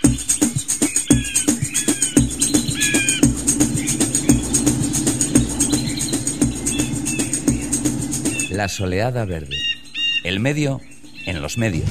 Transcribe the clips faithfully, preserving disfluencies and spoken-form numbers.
La soleada verde. El medio en los medios.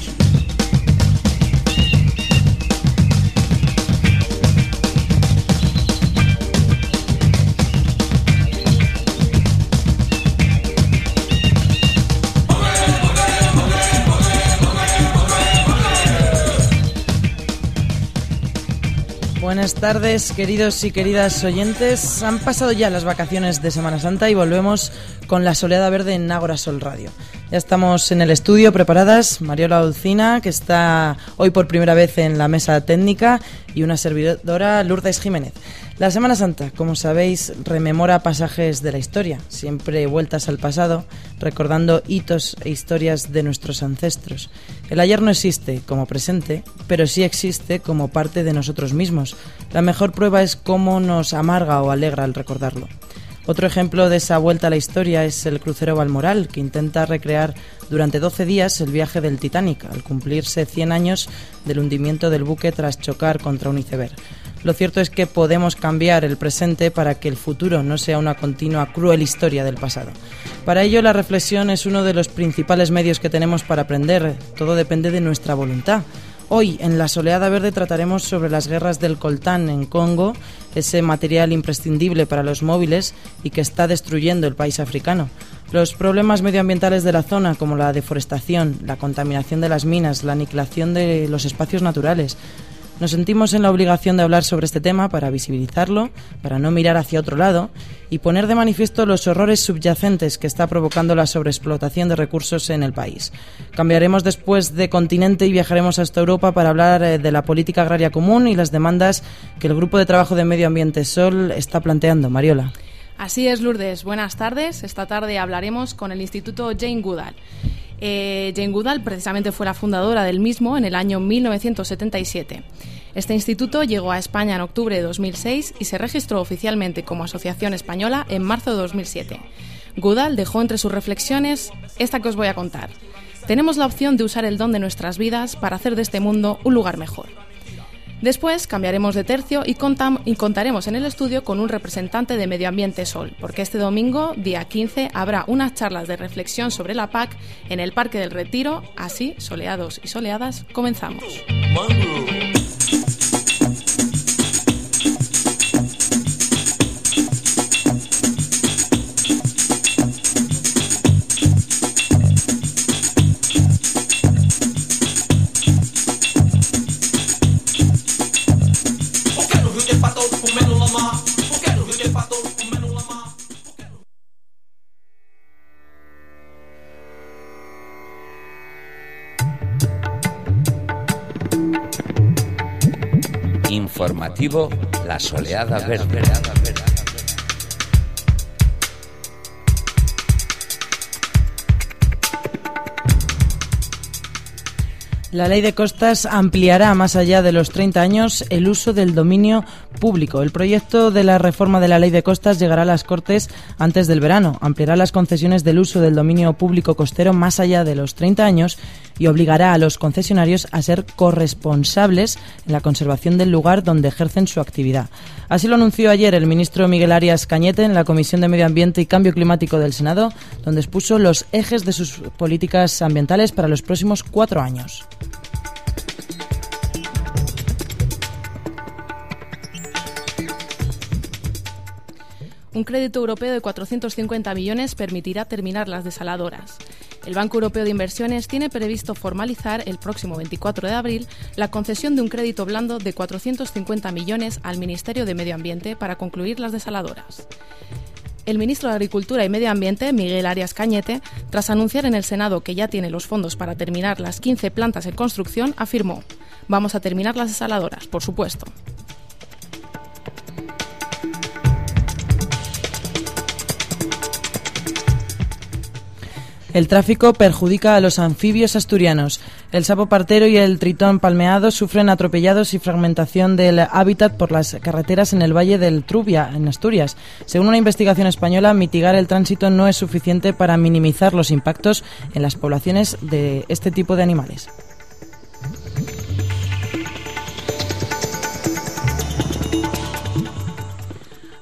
Buenas tardes, queridos y queridas oyentes. Han pasado ya las vacaciones de Semana Santa y volvemos con la soleada verde en Ágora Sol Radio. Ya estamos en el estudio preparadas, Mariola Olcina, que está hoy por primera vez en la mesa técnica, y una servidora, Lourdes Jiménez. La Semana Santa, como sabéis, rememora pasajes de la historia, siempre vueltas al pasado, recordando hitos e historias de nuestros ancestros. El ayer no existe como presente, pero sí existe como parte de nosotros mismos. La mejor prueba es cómo nos amarga o alegra al recordarlo. Otro ejemplo de esa vuelta a la historia es el crucero Balmoral, que intenta recrear durante doce días el viaje del Titanic, al cumplirse cien años del hundimiento del buque tras chocar contra un iceberg. Lo cierto es que podemos cambiar el presente para que el futuro no sea una continua cruel historia del pasado. Para ello, la reflexión es uno de los principales medios que tenemos para aprender. Todo depende de nuestra voluntad. Hoy, en La Soleada Verde, trataremos sobre las guerras del coltán en Congo, ese material imprescindible para los móviles y que está destruyendo el país africano. Los problemas medioambientales de la zona, como la deforestación, la contaminación de las minas, la aniquilación de los espacios naturales. Nos sentimos en la obligación de hablar sobre este tema para visibilizarlo, para no mirar hacia otro lado y poner de manifiesto los horrores subyacentes que está provocando la sobreexplotación de recursos en el país. Cambiaremos después de continente y viajaremos hasta Europa para hablar de la política agraria común y las demandas que el Grupo de Trabajo de Medio Ambiente Sol está planteando. Mariola. Así es, Lourdes. Buenas tardes. Esta tarde hablaremos con el Instituto Jane Goodall. Eh, Jane Goodall precisamente fue la fundadora del mismo en el año mil novecientos setenta y siete. Este instituto llegó a España en octubre de dos mil seis y se registró oficialmente como asociación española en marzo de dos mil siete. Goodall dejó entre sus reflexiones esta que os voy a contar. Tenemos la opción de usar el don de nuestras vidas para hacer de este mundo un lugar mejor. Después cambiaremos de tercio y, contam- y contaremos en el estudio con un representante de Medio Ambiente Sol, porque este domingo, día quince, habrá unas charlas de reflexión sobre la P A C en el Parque del Retiro. Así, soleados y soleadas, comenzamos. Informativo La Soleada Verde. La Ley de Costas ampliará más allá de los treinta años el uso del dominio público. El proyecto de la reforma de la Ley de Costas llegará a las Cortes antes del verano. Ampliará las concesiones del uso del dominio público costero más allá de los treinta años y obligará a los concesionarios a ser corresponsables en la conservación del lugar donde ejercen su actividad. Así lo anunció ayer el ministro Miguel Arias Cañete en la Comisión de Medio Ambiente y Cambio Climático del Senado, donde expuso los ejes de sus políticas ambientales para los próximos cuatro años. Un crédito europeo de cuatrocientos cincuenta millones permitirá terminar las desaladoras. El Banco Europeo de Inversiones tiene previsto formalizar el próximo veinticuatro de abril la concesión de un crédito blando de cuatrocientos cincuenta millones al Ministerio de Medio Ambiente para concluir las desaladoras. El ministro de Agricultura y Medio Ambiente, Miguel Arias Cañete, tras anunciar en el Senado que ya tiene los fondos para terminar las quince plantas en construcción, afirmó: «Vamos a terminar las desaladoras, por supuesto». El tráfico perjudica a los anfibios asturianos. El sapo partero y el tritón palmeado sufren atropellados y fragmentación del hábitat por las carreteras en el Valle del Trubia, en Asturias. Según una investigación española, mitigar el tránsito no es suficiente para minimizar los impactos en las poblaciones de este tipo de animales.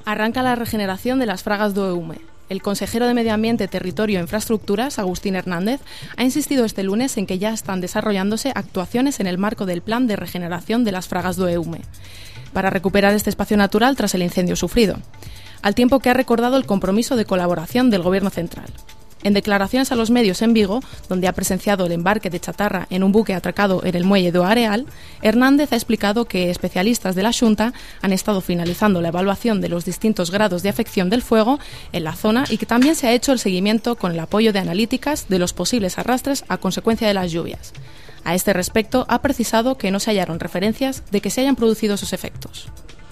Arranca la regeneración de las Fragas do Eume. El consejero de Medio Ambiente, Territorio e Infraestructuras, Agustín Hernández, ha insistido este lunes en que ya están desarrollándose actuaciones en el marco del Plan de Regeneración de las Fragas do Eume, para recuperar este espacio natural tras el incendio sufrido, al tiempo que ha recordado el compromiso de colaboración del Gobierno central. En declaraciones a los medios en Vigo, donde ha presenciado el embarque de chatarra en un buque atracado en el muelle do Areal, Hernández ha explicado que especialistas de la Xunta han estado finalizando la evaluación de los distintos grados de afección del fuego en la zona y que también se ha hecho el seguimiento con el apoyo de analíticas de los posibles arrastres a consecuencia de las lluvias. A este respecto, ha precisado que no se hallaron referencias de que se hayan producido esos efectos.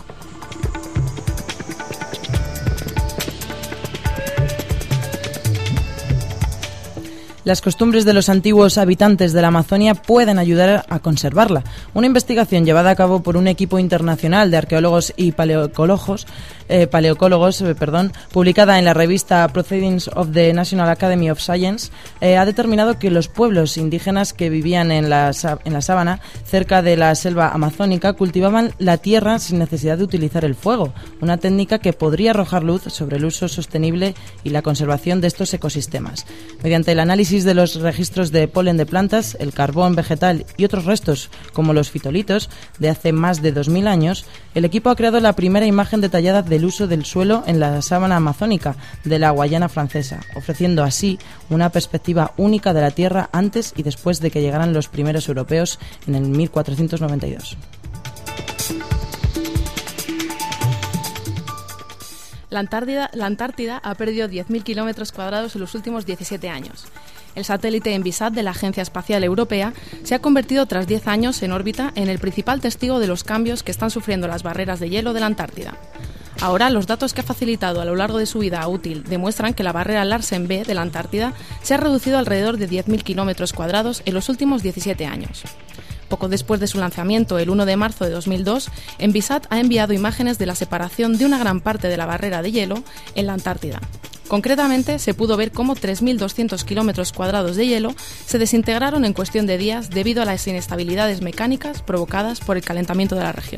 Las costumbres de los antiguos habitantes de la Amazonia pueden ayudar a conservarla. Una investigación llevada a cabo por un equipo internacional de arqueólogos y paleoecólogos, eh, paleoecólogos, eh, perdón, publicada en la revista Proceedings of the National Academy of Science, eh, ha determinado que los pueblos indígenas que vivían en la, en la sabana, cerca de la selva amazónica, cultivaban la tierra sin necesidad de utilizar el fuego, una técnica que podría arrojar luz sobre el uso sostenible y la conservación de estos ecosistemas. Mediante el análisis de los registros de polen de plantas, el carbón vegetal y otros restos, como los fitolitos, de hace más de dos mil años, el equipo ha creado la primera imagen detallada del uso del suelo en la sabana amazónica de la Guayana Francesa, ofreciendo así una perspectiva única de la Tierra antes y después de que llegaran los primeros europeos en el mil cuatrocientos noventa y dos. La Antártida, la Antártida ha perdido diez mil kilómetros cuadrados en los últimos diecisiete años. El satélite Envisat de la Agencia Espacial Europea se ha convertido tras diez años en órbita en el principal testigo de los cambios que están sufriendo las barreras de hielo de la Antártida. Ahora, los datos que ha facilitado a lo largo de su vida útil demuestran que la barrera Larsen B de la Antártida se ha reducido alrededor de diez mil kilómetros cuadrados en los últimos diecisiete años. Poco después de su lanzamiento, el uno de marzo de dos mil dos, Envisat ha enviado imágenes de la separación de una gran parte de la barrera de hielo en la Antártida. Concretamente, se pudo ver cómo tres mil doscientos kilómetros cuadrados de hielo se desintegraron en cuestión de días debido a las inestabilidades mecánicas provocadas por el calentamiento de la región.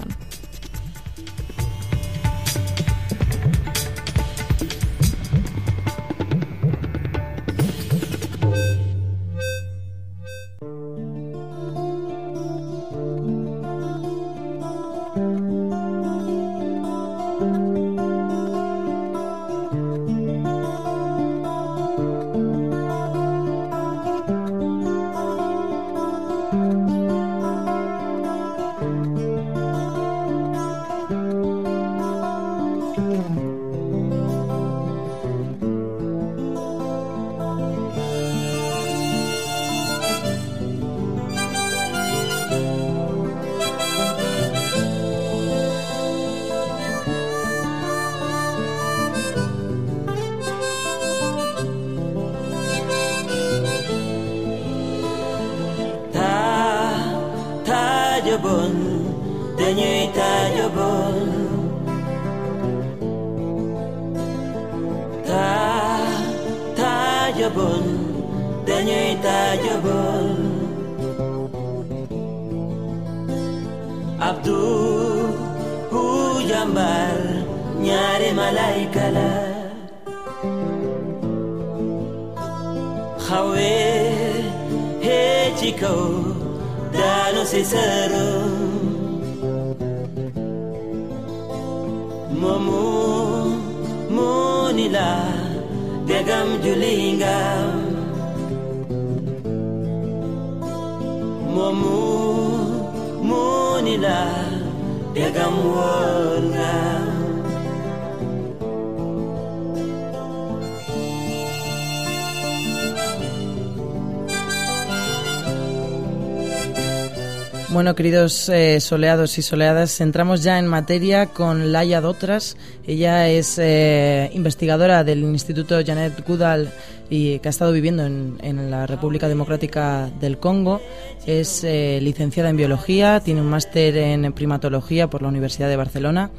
Bueno, queridos eh, soleados y soleadas, entramos ya en materia con Laia Dotras. Ella es eh, investigadora del Instituto Janet Goodall y que ha estado viviendo en, en la República Democrática del Congo. Es eh, licenciada en Biología, tiene un máster en Primatología por la Universidad de Barcelona.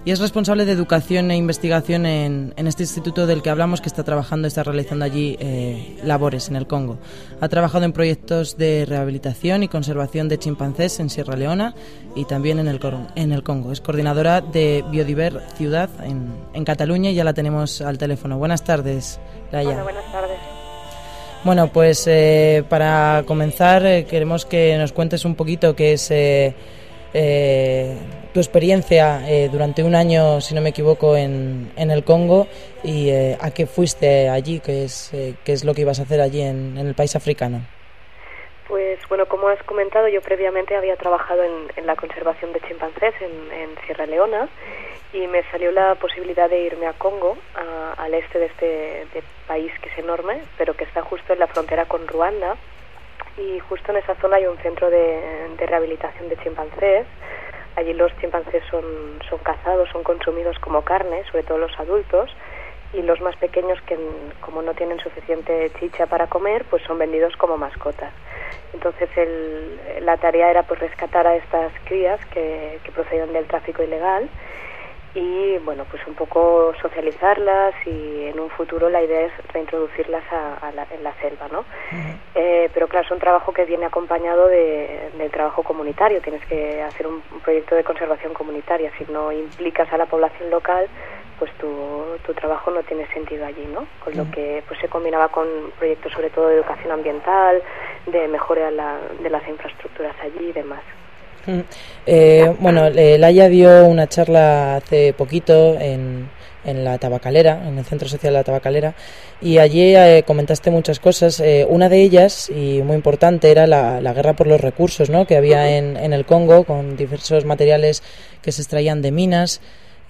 y es responsable de educación e investigación en, en este instituto del que hablamos, que está trabajando, está realizando allí eh, labores en el Congo. Ha trabajado en proyectos de rehabilitación y conservación de chimpancés en Sierra Leona y también en el, en el Congo. Es coordinadora de Biodiver Ciudad en, en Cataluña y ya la tenemos al teléfono. Buenas tardes, Laia. Hola, buenas tardes. Bueno, pues eh, para comenzar eh, queremos que nos cuentes un poquito qué es eh, eh, tu experiencia eh, durante un año, si no me equivoco, en, en el Congo y eh, a qué fuiste allí, qué es, eh, qué es lo que ibas a hacer allí en, en el país africano. Pues bueno, como has comentado, yo previamente había trabajado en, en la conservación de chimpancés en, en Sierra Leona y me salió la posibilidad de irme a Congo, a, al este de este de país que es enorme, pero que está justo en la frontera con Ruanda, y justo en esa zona hay un centro de, de rehabilitación de chimpancés. Allí los chimpancés son, son cazados, son consumidos como carne, sobre todo los adultos, y los más pequeños, que como no tienen suficiente chicha para comer, pues son vendidos como mascotas. Entonces el, la tarea era pues rescatar a estas crías que, que procedían del tráfico ilegal y bueno, pues un poco socializarlas, y en un futuro la idea es reintroducirlas a, a la, en la selva, ¿no? Uh-huh. Eh, pero claro, es un trabajo que viene acompañado de, del trabajo comunitario. Tienes que hacer un, un proyecto de conservación comunitaria. Si no implicas a la población local, pues tu, tu trabajo no tiene sentido allí, ¿no? Con uh-huh. lo que pues se combinaba con proyectos sobre todo de educación ambiental, de mejora la, de las infraestructuras allí y demás. Eh, bueno, eh, Laia dio una charla hace poquito en, en la Tabacalera, en el Centro Social de la Tabacalera, y allí eh, comentaste muchas cosas. Eh, una de ellas, y muy importante, era la, la guerra por los recursos, ¿no?, que había en, en el Congo, con diversos materiales que se extraían de minas.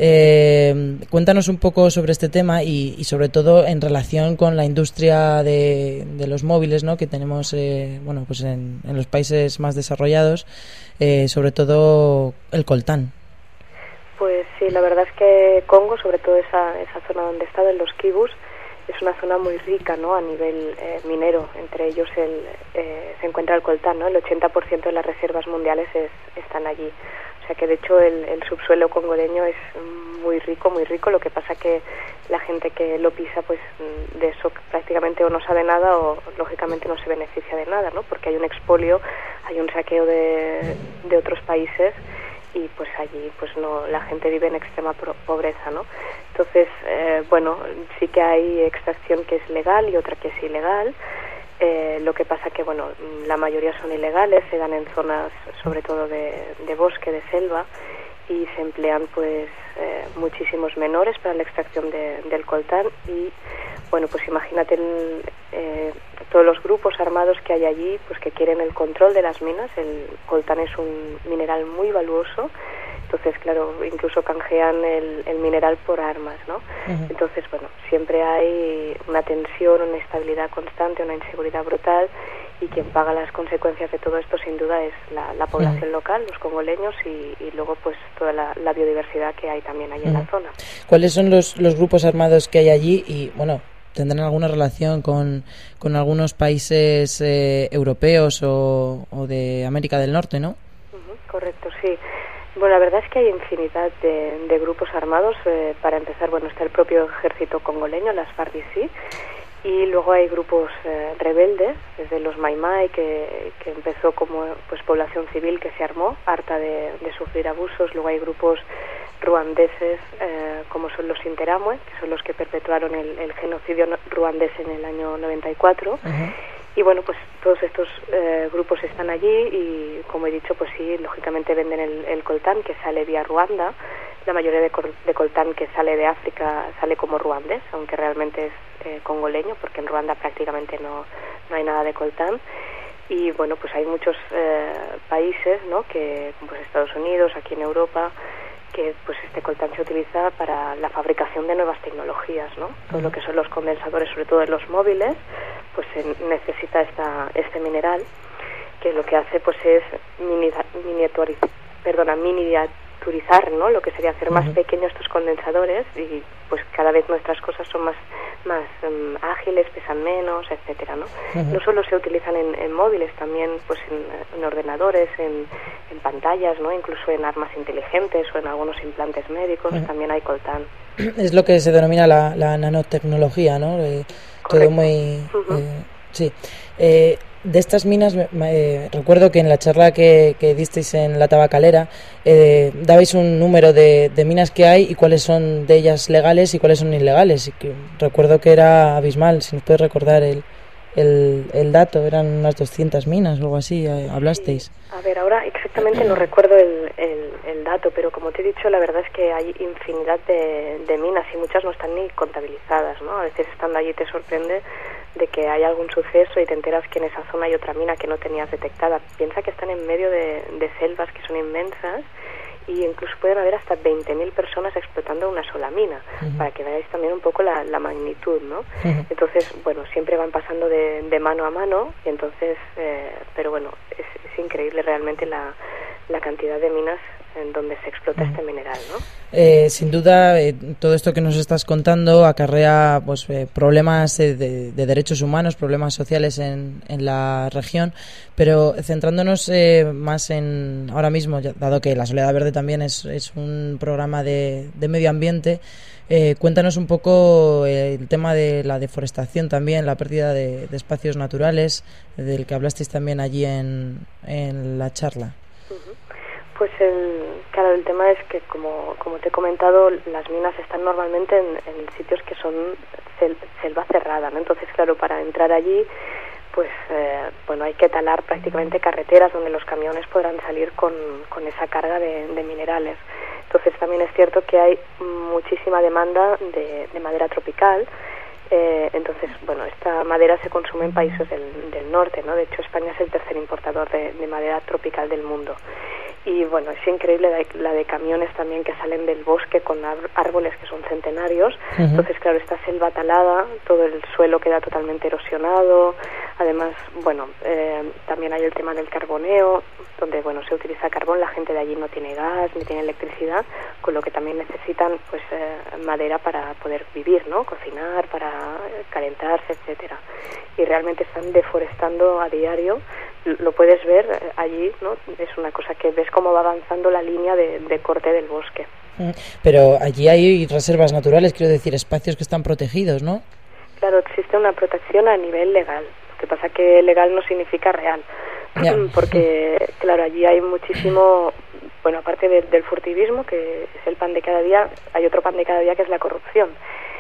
Eh, cuéntanos un poco sobre este tema y, y sobre todo en relación con la industria de, de los móviles, ¿no?, que tenemos eh, bueno, pues en, en los países más desarrollados, eh, sobre todo el coltán. Pues sí, la verdad es que Congo, sobre todo esa, esa zona donde he estado, en los kibus, es una zona muy rica, ¿no?, a nivel eh, minero. Entre ellos el, eh, se encuentra el coltán, ¿no? El ochenta por ciento de las reservas mundiales es, están allí. O sea que de hecho el, el subsuelo congoleño es muy rico, muy rico. Lo que pasa que la gente que lo pisa, pues de eso prácticamente o no sabe nada o lógicamente no se beneficia de nada, ¿no? Porque hay un expolio, hay un saqueo de, de otros países y pues allí pues no, la gente vive en extrema pobreza, ¿no? Entonces, eh, bueno, sí que hay extracción que es legal y otra que es ilegal. Eh, lo que pasa que, bueno, la mayoría son ilegales, se dan en zonas sobre todo de, de bosque, de selva, y se emplean pues eh, muchísimos menores para la extracción de, del coltán. Y bueno, pues imagínate el, eh, todos los grupos armados que hay allí, pues que quieren el control de las minas. El coltán es un mineral muy valuoso, entonces claro, incluso canjean el, el mineral por armas, ¿no? Uh-huh. Entonces, bueno, siempre hay una tensión, una inestabilidad constante, una inseguridad brutal, y quien paga las consecuencias de todo esto sin duda es la, la población uh-huh. local, los congoleños, y, y luego pues toda la, la biodiversidad que hay también ahí uh-huh. en la zona. ¿Cuáles son los, los grupos armados que hay allí? Y bueno, ¿tendrán alguna relación con, con algunos países eh, europeos o, o de América del Norte, no? Uh-huh, correcto, sí. Bueno, la verdad es que hay infinidad de, de grupos armados. Eh, para empezar, bueno, está el propio ejército congoleño, las FARC-I, y luego hay grupos eh, rebeldes, desde los Mai Mai, que, que empezó como pues población civil que se armó, harta de, de sufrir abusos. Luego hay grupos ruandeses, eh, como son los Interahamwe, que son los que perpetuaron el, el genocidio ruandés en el año noventa y cuatro. Uh-huh. Y bueno, pues todos estos eh, grupos están allí y, como he dicho, pues sí, lógicamente venden el, el coltán que sale vía Ruanda. La mayoría de, col, de coltán que sale de África sale como ruandés, aunque realmente es eh, congoleño, porque en Ruanda prácticamente no, no hay nada de coltán. Y bueno, pues hay muchos eh, países, ¿no?, que, pues Estados Unidos, aquí en Europa, que pues este coltán se utiliza para la fabricación de nuevas tecnologías, ¿no? Todo lo que son los condensadores, sobre todo en los móviles, pues se necesita esta, este mineral, que lo que hace pues es mini, miniaturizar, perdona, miniaturizar miniaturizar, ¿no? Lo que sería hacer más uh-huh. pequeños estos condensadores y pues cada vez nuestras cosas son más más um, ágiles, pesan menos, etcétera, ¿no? Uh-huh. No solo se utilizan en, en móviles, también pues en, en ordenadores, en, en pantallas, ¿no? Incluso en armas inteligentes o en algunos implantes médicos, uh-huh. también hay coltán. Es lo que se denomina la, la nanotecnología, ¿no? Eh, todo muy... Uh-huh. Eh, sí. Eh, de estas minas, eh, recuerdo que en la charla que, que disteis en la Tabacalera, eh, dabais un número de, de minas que hay y cuáles son de ellas legales y cuáles son ilegales. Y que recuerdo que era abismal, si nos puedes recordar el, el, el dato, eran unas doscientas minas o algo así, eh, hablasteis. Sí. A ver, ahora exactamente no recuerdo el, el, el dato, pero como te he dicho, la verdad es que hay infinidad de, de minas y muchas no están ni contabilizadas, ¿no? A veces estando allí te sorprende de que hay algún suceso y te enteras que en esa zona hay otra mina que no tenías detectada. Piensa que están en medio de, de selvas que son inmensas y incluso pueden haber hasta veinte mil personas explotando una sola mina, uh-huh. para que veáis también un poco la, la magnitud, ¿no? Uh-huh. Entonces, bueno, siempre van pasando de, de mano a mano y entonces, eh, pero bueno, es, es increíble realmente la, la cantidad de minas en donde se explota uh-huh. este mineral, ¿no? Eh, sin duda, eh, todo esto que nos estás contando acarrea pues eh, problemas eh, de, de derechos humanos, problemas sociales en, en la región, pero centrándonos eh, más en ahora mismo, ya, dado que La Soledad Verde también es, es un programa de, de medio ambiente, eh, cuéntanos un poco eh, el tema de la deforestación también, la pérdida de, de espacios naturales, del que hablasteis también allí en, en la charla. Uh-huh. Pues el, claro, el tema es que, como, como te he comentado, las minas están normalmente en, en sitios que son sel, selva cerrada, ¿no? Entonces, claro, para entrar allí, pues, eh, bueno, hay que talar prácticamente carreteras donde los camiones podrán salir con, con esa carga de, de minerales. Entonces, también es cierto que hay muchísima demanda de, de madera tropical. Eh, entonces, bueno, esta madera se consume en países del, del norte, ¿no? De hecho, España es el tercer importador de, de madera tropical del mundo. Y bueno, es increíble la, la de camiones también que salen del bosque con árboles que son centenarios. Uh-huh. Entonces, claro, esta selva talada, todo el suelo queda totalmente erosionado. Además, bueno, eh, también hay el tema del carboneo, donde, bueno, se utiliza carbón, la gente de allí no tiene gas ni tiene electricidad, con lo que también necesitan, pues, eh, madera para poder vivir, ¿no? Cocinar, para calentarse, etcétera. Y realmente están deforestando a diario. Lo puedes ver allí, ¿no? Es una cosa que ves cómo va avanzando la línea de, de corte del bosque. Pero allí hay reservas naturales, quiero decir, espacios que están protegidos, ¿no? Claro, existe una protección a nivel legal. Lo que pasa que legal no significa real. Yeah. Porque, claro, allí hay muchísimo... Bueno, aparte de, del furtivismo, que es el pan de cada día, hay otro pan de cada día que es la corrupción.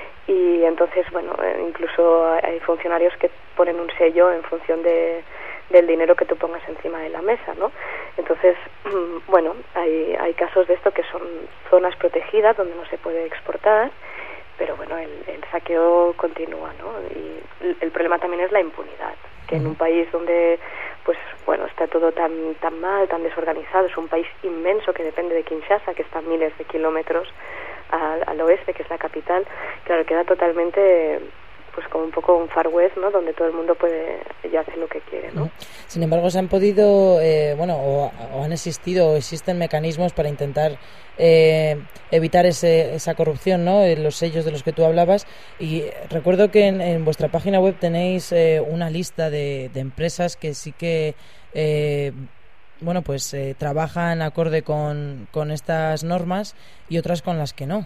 Y entonces, bueno, incluso hay funcionarios que ponen un sello en función de... del dinero que tú pongas encima de la mesa, ¿no? Entonces, bueno, hay, hay casos de esto que son zonas protegidas donde no se puede exportar, pero bueno, el, el saqueo continúa, ¿no? Y el, el problema también es la impunidad, que en un país donde, pues, bueno, está todo tan tan mal, tan desorganizado, es un país inmenso que depende de Kinshasa, que está a miles de kilómetros al, al oeste, que es la capital, claro, queda totalmente... pues como un poco un Far West, ¿no? Donde todo el mundo puede ya hacer lo que quiere, ¿no? Sin embargo, se han podido, eh, bueno, o, o han existido, o existen mecanismos para intentar eh, evitar ese, esa corrupción, ¿no? Eh, los sellos de los que tú hablabas. Y recuerdo que en, en vuestra página web tenéis eh, una lista de, de empresas que sí que, eh, bueno, pues eh, trabajan acorde con, con estas normas y otras con las que no.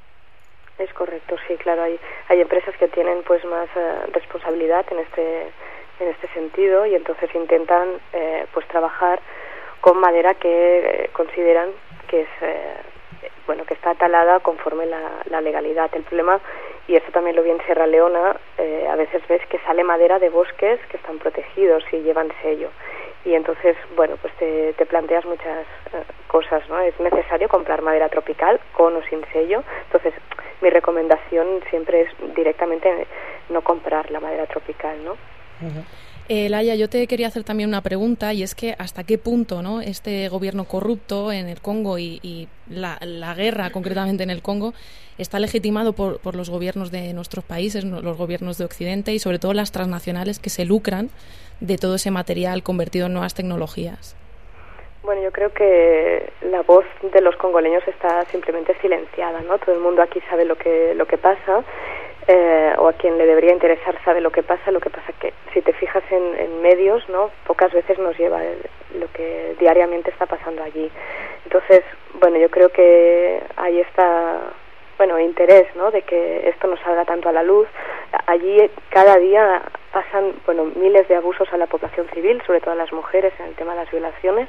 Es correcto, sí, claro, hay hay empresas que tienen pues más uh, responsabilidad en este en este sentido y entonces intentan eh, pues trabajar con madera que eh, consideran que es eh, bueno que está talada conforme la, la legalidad. El problema, y eso también lo vi en Sierra Leona, eh, a veces ves que sale madera de bosques que están protegidos y llevan sello. Y entonces, bueno, pues te, te planteas muchas uh, cosas, ¿no? Es necesario comprar madera tropical con o sin sello. Entonces, mi recomendación siempre es directamente no comprar la madera tropical, ¿no? Uh-huh. Eh, Laia, yo te quería hacer también una pregunta, y es que hasta qué punto, ¿no?, este gobierno corrupto en el Congo y, y la, la guerra concretamente en el Congo está legitimado por, por los gobiernos de nuestros países, los gobiernos de Occidente y sobre todo las transnacionales que se lucran de todo ese material convertido en nuevas tecnologías. Bueno, yo creo que la voz de los congoleños está simplemente silenciada, ¿no? Todo el mundo aquí sabe lo que lo que pasa, eh, o a quien le debería interesar sabe lo que pasa. Lo que pasa que si te fijas en, en medios, ¿no? Pocas veces nos lleva el, lo que diariamente está pasando allí. Entonces, bueno, yo creo que ahí está, bueno, interés, ¿no? De que esto no salga tanto a la luz. Allí cada día pasan, bueno, miles de abusos a la población civil, sobre todo a las mujeres, en el tema de las violaciones,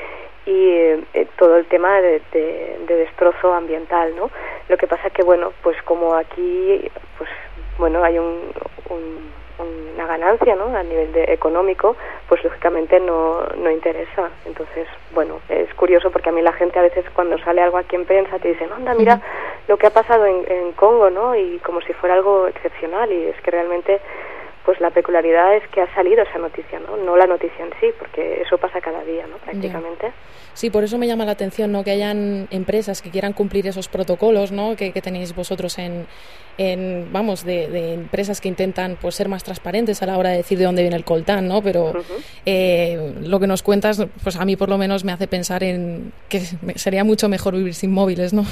y eh, todo el tema de, de, de destrozo ambiental, ¿no? Lo que pasa que, bueno, pues como aquí, pues, bueno, hay un, un, una ganancia, ¿no? A nivel de económico, pues lógicamente no, no interesa. Entonces, bueno, es curioso porque a mí la gente a veces cuando sale algo aquí en prensa te dicen, anda, mira lo que ha pasado en, en Congo, ¿no? Y como si fuera algo excepcional, y es que realmente pues la peculiaridad es que ha salido esa noticia, ¿no? No la noticia en sí, porque eso pasa cada día, ¿no? Prácticamente. Yeah. Sí, por eso me llama la atención, ¿no? Que hayan empresas que quieran cumplir esos protocolos, ¿no? Que, que tenéis vosotros en, en vamos, de, de empresas que intentan pues ser más transparentes a la hora de decir de dónde viene el coltán, ¿no? Pero uh-huh. eh, lo que nos cuentas, pues a mí por lo menos me hace pensar en que sería mucho mejor vivir sin móviles, ¿no?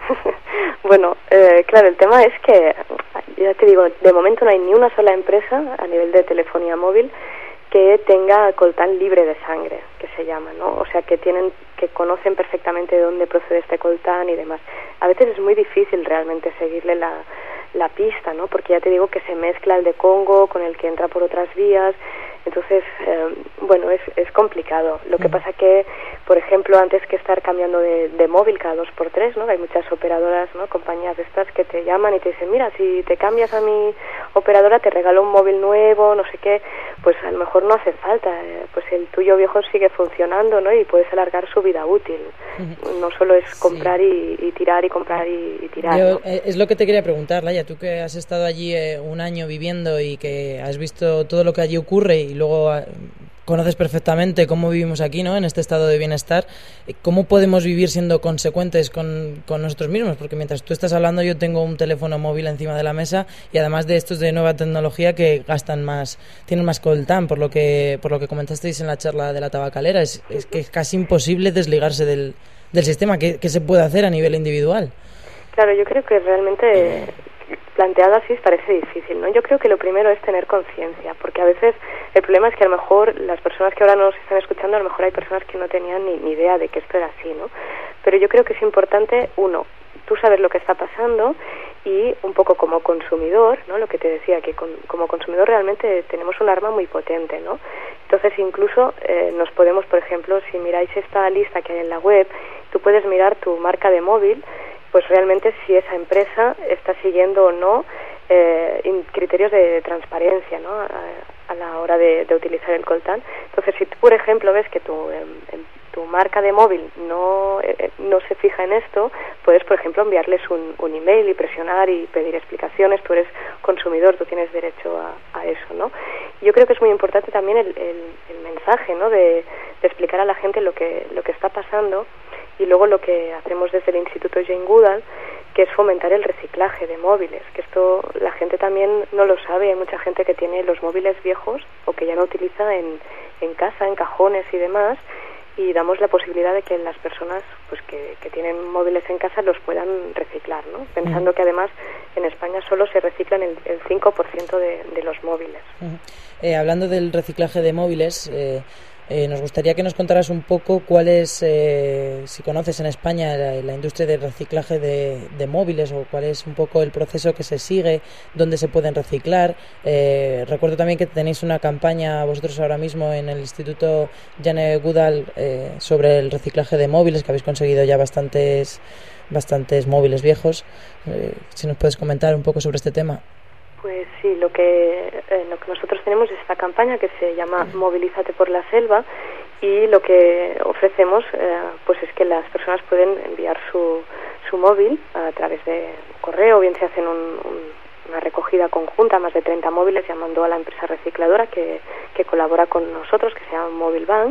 Bueno, eh, claro, el tema es que, ya te digo, de momento no hay ni una sola empresa a nivel de telefonía móvil que tenga coltán libre de sangre, que se llama, ¿no? O sea, que tienen, que conocen perfectamente de dónde procede este coltán y demás. A veces es muy difícil realmente seguirle la, la pista, ¿no? Porque ya te digo que se mezcla el de Congo con el que entra por otras vías. Entonces, eh, bueno, es, es complicado. Lo que pasa que, por ejemplo, antes que estar cambiando de, de móvil cada dos por tres, ¿no? Hay muchas operadoras, ¿no? Compañías de estas que te llaman y te dicen, mira, si te cambias a mi operadora te regalo un móvil nuevo, no sé qué. Pues a lo mejor no hace falta. Eh, pues el tuyo viejo sigue funcionando, ¿no? Y puedes alargar su vida útil. Uh-huh. No solo es comprar sí. y, y tirar y comprar y, y tirar, Yo, ¿no? eh, es lo que te quería preguntar, Laia. Tú que has estado allí eh, un año viviendo y que has visto todo lo que allí ocurre y luego uh, conoces perfectamente cómo vivimos aquí, ¿no? En este estado de bienestar. ¿Cómo podemos vivir siendo consecuentes con, con nosotros mismos? Porque mientras tú estás hablando yo tengo un teléfono móvil encima de la mesa y además de estos de nueva tecnología que gastan más, tienen más coltán, por lo que por lo que comentasteis en la charla de la tabacalera. Es, es que es casi imposible desligarse del, del sistema. ¿Qué, ¿Qué se puede hacer a nivel individual? Claro, yo creo que realmente planteado así parece difícil, ¿no? Yo creo que lo primero es tener conciencia, porque a veces el problema es que a lo mejor las personas que ahora nos están escuchando, a lo mejor hay personas que no tenían ni, ni idea de que esto era así, ¿no? Pero yo creo que es importante, uno, tú sabes lo que está pasando y un poco como consumidor, ¿no? Lo que te decía, que con, como consumidor realmente tenemos un arma muy potente, ¿no? Entonces incluso eh, nos podemos, por ejemplo, si miráis esta lista que hay en la web, tú puedes mirar tu marca de móvil, pues realmente si esa empresa está siguiendo o no eh, criterios de transparencia, ¿no? A, a la hora de, de utilizar el coltán. Entonces, si tú, por ejemplo, ves que tu, eh, tu marca de móvil no eh, no se fija en esto, puedes, por ejemplo, enviarles un, un email y presionar y pedir explicaciones. Tú eres consumidor, tú tienes derecho a, a eso, ¿no? Yo creo que es muy importante también el, el, el mensaje, ¿no? De, de explicar a la gente lo que lo que está pasando. Y luego lo que hacemos desde el Instituto Jane Goodall, que es fomentar el reciclaje de móviles, que esto la gente también no lo sabe. Hay mucha gente que tiene los móviles viejos o que ya no utiliza en, en casa, en cajones y demás, y damos la posibilidad de que las personas pues que, que tienen móviles en casa los puedan reciclar, ¿no? Pensando uh-huh. que además en España solo se reciclan el, el cinco por ciento de, de los móviles. Uh-huh. Eh, hablando del reciclaje de móviles, eh, Eh, nos gustaría que nos contaras un poco cuál es, eh, si conoces en España la, la industria de reciclaje de, de móviles, o cuál es un poco el proceso que se sigue, dónde se pueden reciclar. Eh, recuerdo también que tenéis una campaña vosotros ahora mismo en el Instituto Jane Goodall eh, sobre el reciclaje de móviles, que habéis conseguido ya bastantes, bastantes móviles viejos. Eh, si nos puedes comentar un poco sobre este tema. Pues sí, lo que, eh, lo que nosotros tenemos es esta campaña que se llama Movilízate por la Selva, y lo que ofrecemos eh, pues es que las personas pueden enviar su, su móvil a través de correo, o bien se hacen un, un, una recogida conjunta, más de treinta móviles, llamando a la empresa recicladora que, que colabora con nosotros, que se llama Mobile Bank.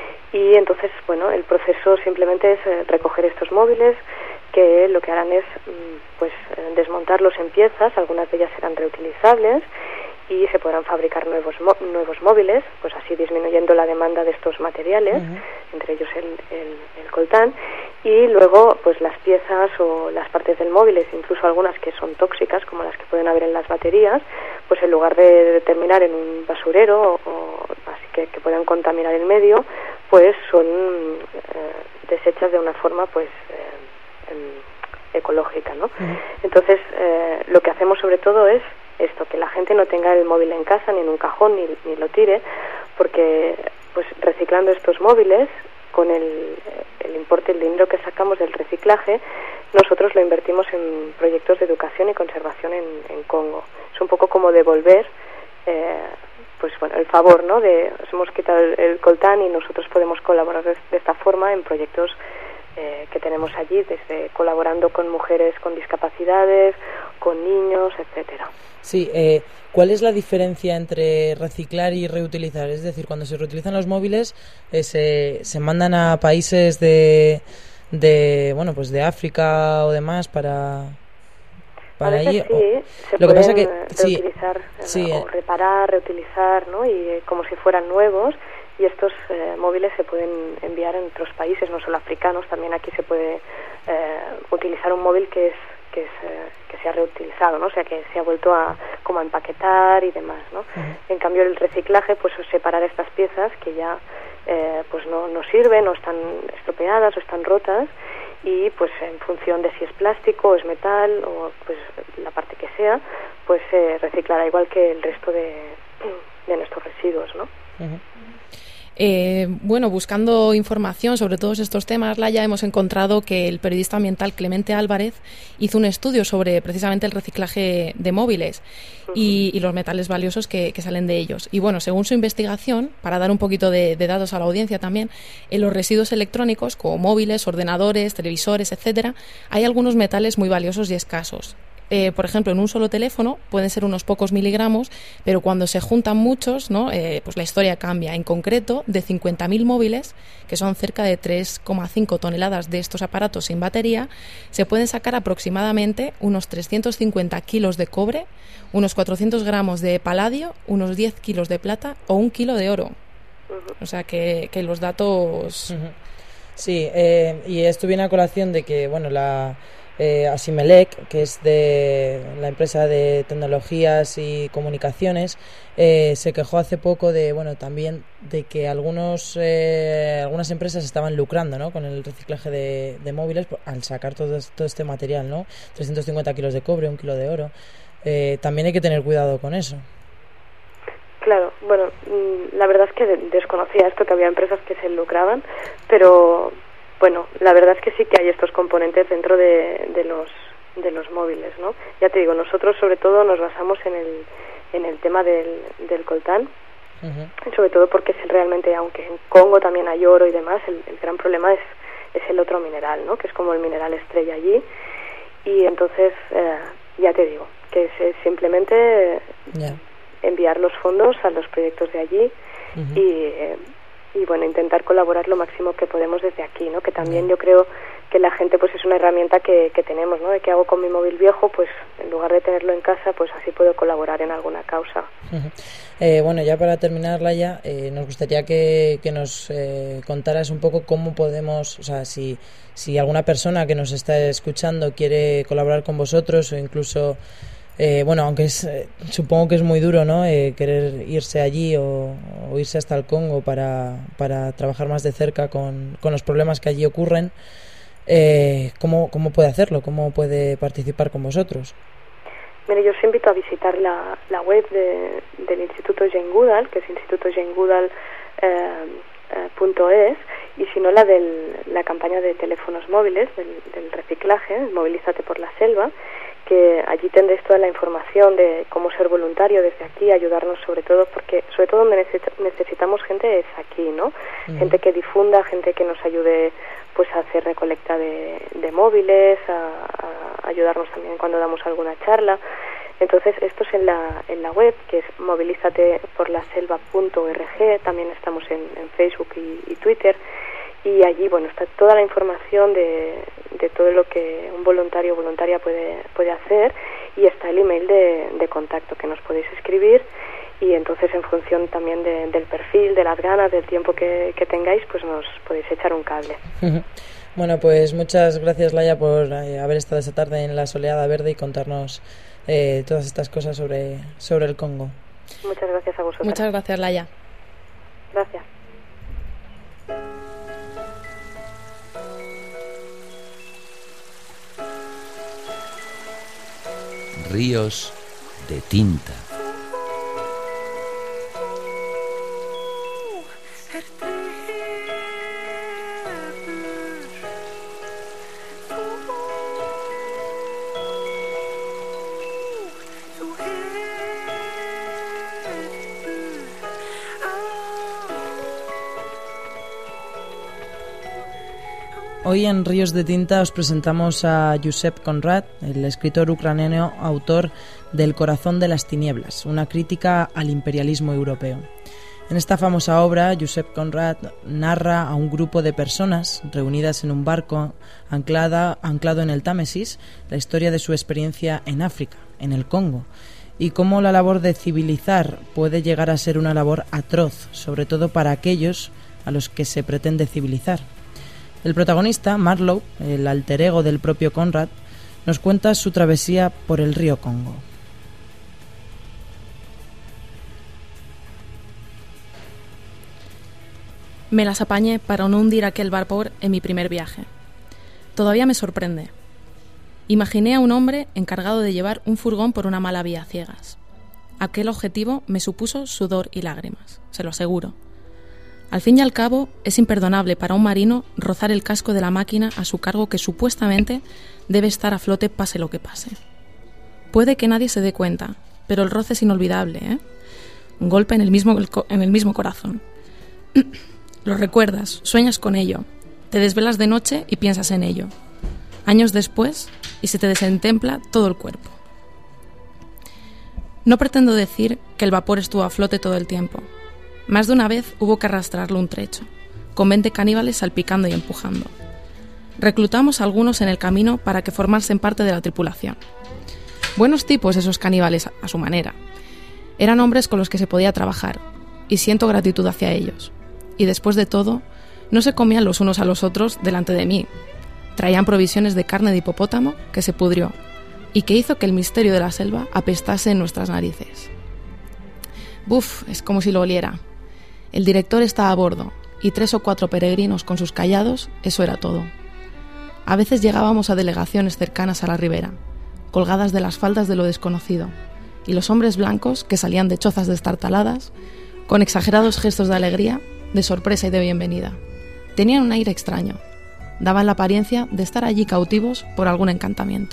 Y entonces, bueno, el proceso simplemente es eh, recoger estos móviles, que lo que harán es pues desmontarlos en piezas, algunas de ellas serán reutilizables, y se podrán fabricar nuevos nuevos móviles, pues así disminuyendo la demanda de estos materiales, uh-huh. entre ellos el, el, el coltán, y luego pues las piezas o las partes del móvil, incluso algunas que son tóxicas, como las que pueden haber en las baterías, pues en lugar de terminar en un basurero o, o así que, que puedan contaminar el medio, pues son eh, desechas de una forma pues eh, em, ecológica, ¿no? Uh-huh. Entonces eh, lo que hacemos sobre todo es esto, que la gente no tenga el móvil en casa ni en un cajón ni, ni lo tire, porque pues reciclando estos móviles con el, el importe, el dinero que sacamos del reciclaje, nosotros lo invertimos en proyectos de educación y conservación en, en Congo. Es un poco como devolver eh, pues bueno, el favor, ¿no? De os hemos quitado el, el coltán y nosotros podemos colaborar de, de esta forma en proyectos eh, que tenemos allí, desde colaborando con mujeres con discapacidades, con niños, etcétera. Sí, eh, ¿cuál es la diferencia entre reciclar y reutilizar? Es decir, cuando se reutilizan los móviles, eh, se, se mandan a países de, de, bueno, pues de África o demás para, para allí. Sí, o, se lo que pasa que reutilizar, sí, sí, o reparar, reutilizar, ¿no? Y eh, como si fueran nuevos. Y estos eh, móviles se pueden enviar en otros países, no solo africanos. También aquí se puede eh, utilizar un móvil que es que es eh, que se ha reutilizado, ¿no? O sea, que se ha vuelto a como a empaquetar y demás, ¿no? Uh-huh. En cambio, el reciclaje, pues es separar estas piezas que ya eh, pues no, no sirven o están estropeadas o están rotas, y pues en función de si es plástico o es metal o pues la parte que sea, pues se eh, reciclará igual que el resto de, de nuestros residuos, ¿no? Uh-huh. Eh, bueno, buscando información sobre todos estos temas, Laia, hemos encontrado que el periodista ambiental Clemente Álvarez hizo un estudio sobre precisamente el reciclaje de móviles y, y los metales valiosos que, que salen de ellos. Y bueno, según su investigación, para dar un poquito de, de datos a la audiencia también, en los residuos electrónicos, como móviles, ordenadores, televisores, etcétera, hay algunos metales muy valiosos y escasos. Eh, por ejemplo, en un solo teléfono pueden ser unos pocos miligramos, pero cuando se juntan muchos, ¿no? eh, pues la historia cambia. En concreto, de cincuenta mil móviles, que son cerca de tres coma cinco toneladas de estos aparatos sin batería, se pueden sacar aproximadamente unos trescientos cincuenta kilos de cobre, unos cuatrocientos gramos de paladio, unos diez kilos de plata o un kilo de oro. O sea que, que los datos... Sí, eh, y esto viene a colación de que, bueno, la... Eh, Asimelec, que es de la empresa de tecnologías y comunicaciones, eh, se quejó hace poco de, bueno, también de que algunos eh, algunas empresas estaban lucrando, ¿no?, con el reciclaje de, de móviles al sacar todo, todo este material, ¿no? trescientos cincuenta kilos de cobre, un kilo de oro. Eh, también hay que tener cuidado con eso. Claro, bueno, la verdad es que desconocía esto, que había empresas que se lucraban, pero bueno, la verdad es que sí que hay estos componentes dentro de, de los de los móviles, ¿no? Ya te digo, nosotros sobre todo nos basamos en el en el tema del, del coltán, uh-huh. sobre todo porque es el realmente, aunque en Congo también hay oro y demás, el, el gran problema es es el otro mineral, ¿no?, que es como el mineral estrella allí. Y entonces, eh, ya te digo, que es, es simplemente yeah. enviar los fondos a los proyectos de allí, uh-huh. y eh, y bueno, intentar colaborar lo máximo que podemos desde aquí, ¿no? Que también uh-huh. yo creo que la gente pues es una herramienta que, que tenemos, ¿no? De qué hago con mi móvil viejo, pues en lugar de tenerlo en casa, pues así puedo colaborar en alguna causa. Uh-huh. Eh, bueno, ya para terminar, Laia, eh, nos gustaría que, que nos eh, contaras un poco cómo podemos, o sea, si, si alguna persona que nos está escuchando quiere colaborar con vosotros o incluso... Eh, bueno, aunque es, eh, supongo que es muy duro, ¿no?, eh, querer irse allí o, o irse hasta el Congo para, para trabajar más de cerca con, con los problemas que allí ocurren. Eh, ¿cómo, ¿Cómo puede hacerlo? ¿Cómo puede participar con vosotros? Mire, yo os invito a visitar la, la web de, del Instituto Jane Goodall, que es instituto jane goodall punto es, y si no la de la campaña de teléfonos móviles del, del reciclaje, Movilízate por la Selva, que allí tendréis toda la información de cómo ser voluntario desde aquí, ayudarnos sobre todo, porque sobre todo donde necesitamos gente es aquí, ¿no? Mm. Gente que difunda, gente que nos ayude pues a hacer recolecta de, de móviles, a, a ayudarnos también cuando damos alguna charla. Entonces esto es en la en la web, que es movilízate por la selva punto org, también estamos en, en Facebook y, y Twitter, y allí bueno está toda la información de, de todo lo que un voluntario o voluntaria puede puede hacer, y está el email de, de contacto que nos podéis escribir, y entonces en función también de, del perfil, de las ganas, del tiempo que, que tengáis, pues nos podéis echar un cable. Bueno, pues muchas gracias, Laia, por eh, haber estado esta tarde en La Soleada Verde y contarnos eh, todas estas cosas sobre, sobre el Congo. Muchas gracias a vosotros. Muchas gracias, Laia. Gracias. Ríos de tinta. Hoy en Ríos de Tinta os presentamos a Josep Conrad, el escritor ucraniano, autor del Corazón de las Tinieblas, una crítica al imperialismo europeo. En esta famosa obra, Josep Conrad narra a un grupo de personas reunidas en un barco anclada, anclado en el Támesis la historia de su experiencia en África, en el Congo, y cómo la labor de civilizar puede llegar a ser una labor atroz, sobre todo para aquellos a los que se pretende civilizar. El protagonista, Marlowe, el alter ego del propio Conrad, nos cuenta su travesía por el río Congo. Me las apañé para no hundir aquel vapor en mi primer viaje. Todavía me sorprende. Imaginé a un hombre encargado de llevar un furgón por una mala vía a ciegas. Aquel objetivo me supuso sudor y lágrimas, se lo aseguro. Al fin y al cabo, es imperdonable para un marino rozar el casco de la máquina a su cargo que supuestamente debe estar a flote pase lo que pase. Puede que nadie se dé cuenta, pero el roce es inolvidable, ¿eh? Un golpe en el mismo, en el mismo corazón. Lo recuerdas, sueñas con ello, te desvelas de noche y piensas en ello. Años después, y se te desentempla todo el cuerpo. No pretendo decir que el vapor estuvo a flote todo el tiempo. Más de una vez hubo que arrastrarlo un trecho, con veinte caníbales salpicando y empujando. Reclutamos a algunos en el camino para que formasen parte de la tripulación. Buenos tipos esos caníbales a su manera. Eran hombres con los que se podía trabajar, y siento gratitud hacia ellos. Y después de todo, no se comían los unos a los otros delante de mí. Traían provisiones de carne de hipopótamo que se pudrió, y que hizo que el misterio de la selva apestase en nuestras narices. Buf, es como si lo oliera. El director estaba a bordo, y tres o cuatro peregrinos con sus callados, eso era todo. A veces llegábamos a delegaciones cercanas a la ribera, colgadas de las faldas de lo desconocido, y los hombres blancos que salían de chozas destartaladas, con exagerados gestos de alegría, de sorpresa y de bienvenida. Tenían un aire extraño, daban la apariencia de estar allí cautivos por algún encantamiento.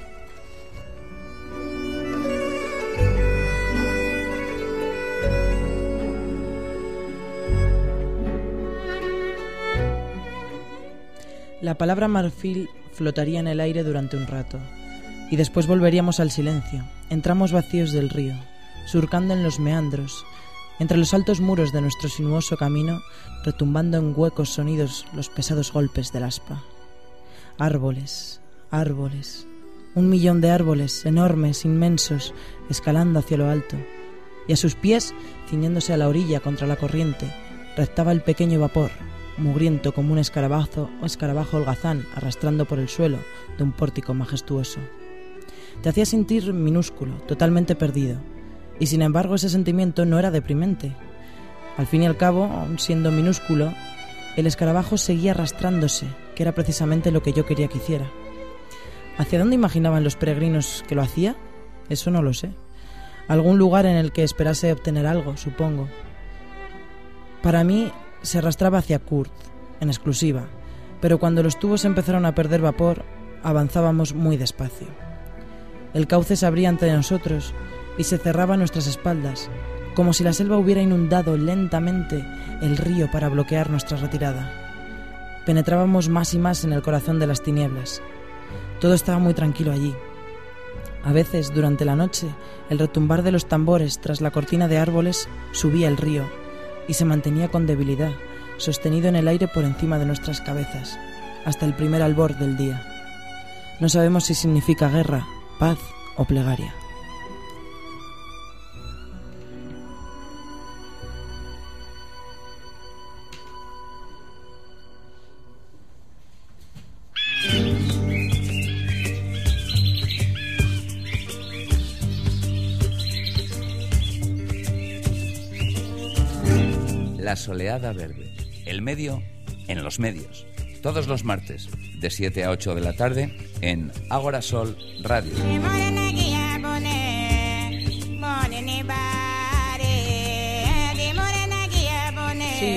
La palabra marfil flotaría en el aire durante un rato, y después volveríamos al silencio. Entramos vacíos del río, surcando en los meandros, entre los altos muros de nuestro sinuoso camino, retumbando en huecos sonidos los pesados golpes del aspa. Árboles, árboles, un millón de árboles, enormes, inmensos, escalando hacia lo alto, y a sus pies, ciñéndose a la orilla contra la corriente, reptaba el pequeño vapor, mugriento como un escarabajo o escarabajo holgazán arrastrando por el suelo de un pórtico majestuoso. Te hacía sentir minúsculo, totalmente perdido, y sin embargo ese sentimiento no era deprimente. Al fin y al cabo, aun siendo minúsculo, el escarabajo seguía arrastrándose, que era precisamente lo que yo quería que hiciera. ¿Hacia dónde imaginaban los peregrinos que lo hacía? Eso no lo sé. Algún lugar en el que esperase obtener algo, supongo. Para mí, se arrastraba hacia Kurt, en exclusiva, pero cuando los tubos empezaron a perder vapor, avanzábamos muy despacio. El cauce se abría ante nosotros y se cerraba a nuestras espaldas, como si la selva hubiera inundado lentamente el río para bloquear nuestra retirada. Penetrábamos más y más en el corazón de las tinieblas. Todo estaba muy tranquilo allí. A veces, durante la noche, el retumbar de los tambores tras la cortina de árboles subía el río, y se mantenía con debilidad, sostenido en el aire por encima de nuestras cabezas, hasta el primer albor del día. No sabemos si significa guerra, paz o plegaria. La Soleada Verde. El medio en los medios. Todos los martes, de siete a ocho de la tarde, en Ágora Sol Radio. Sí.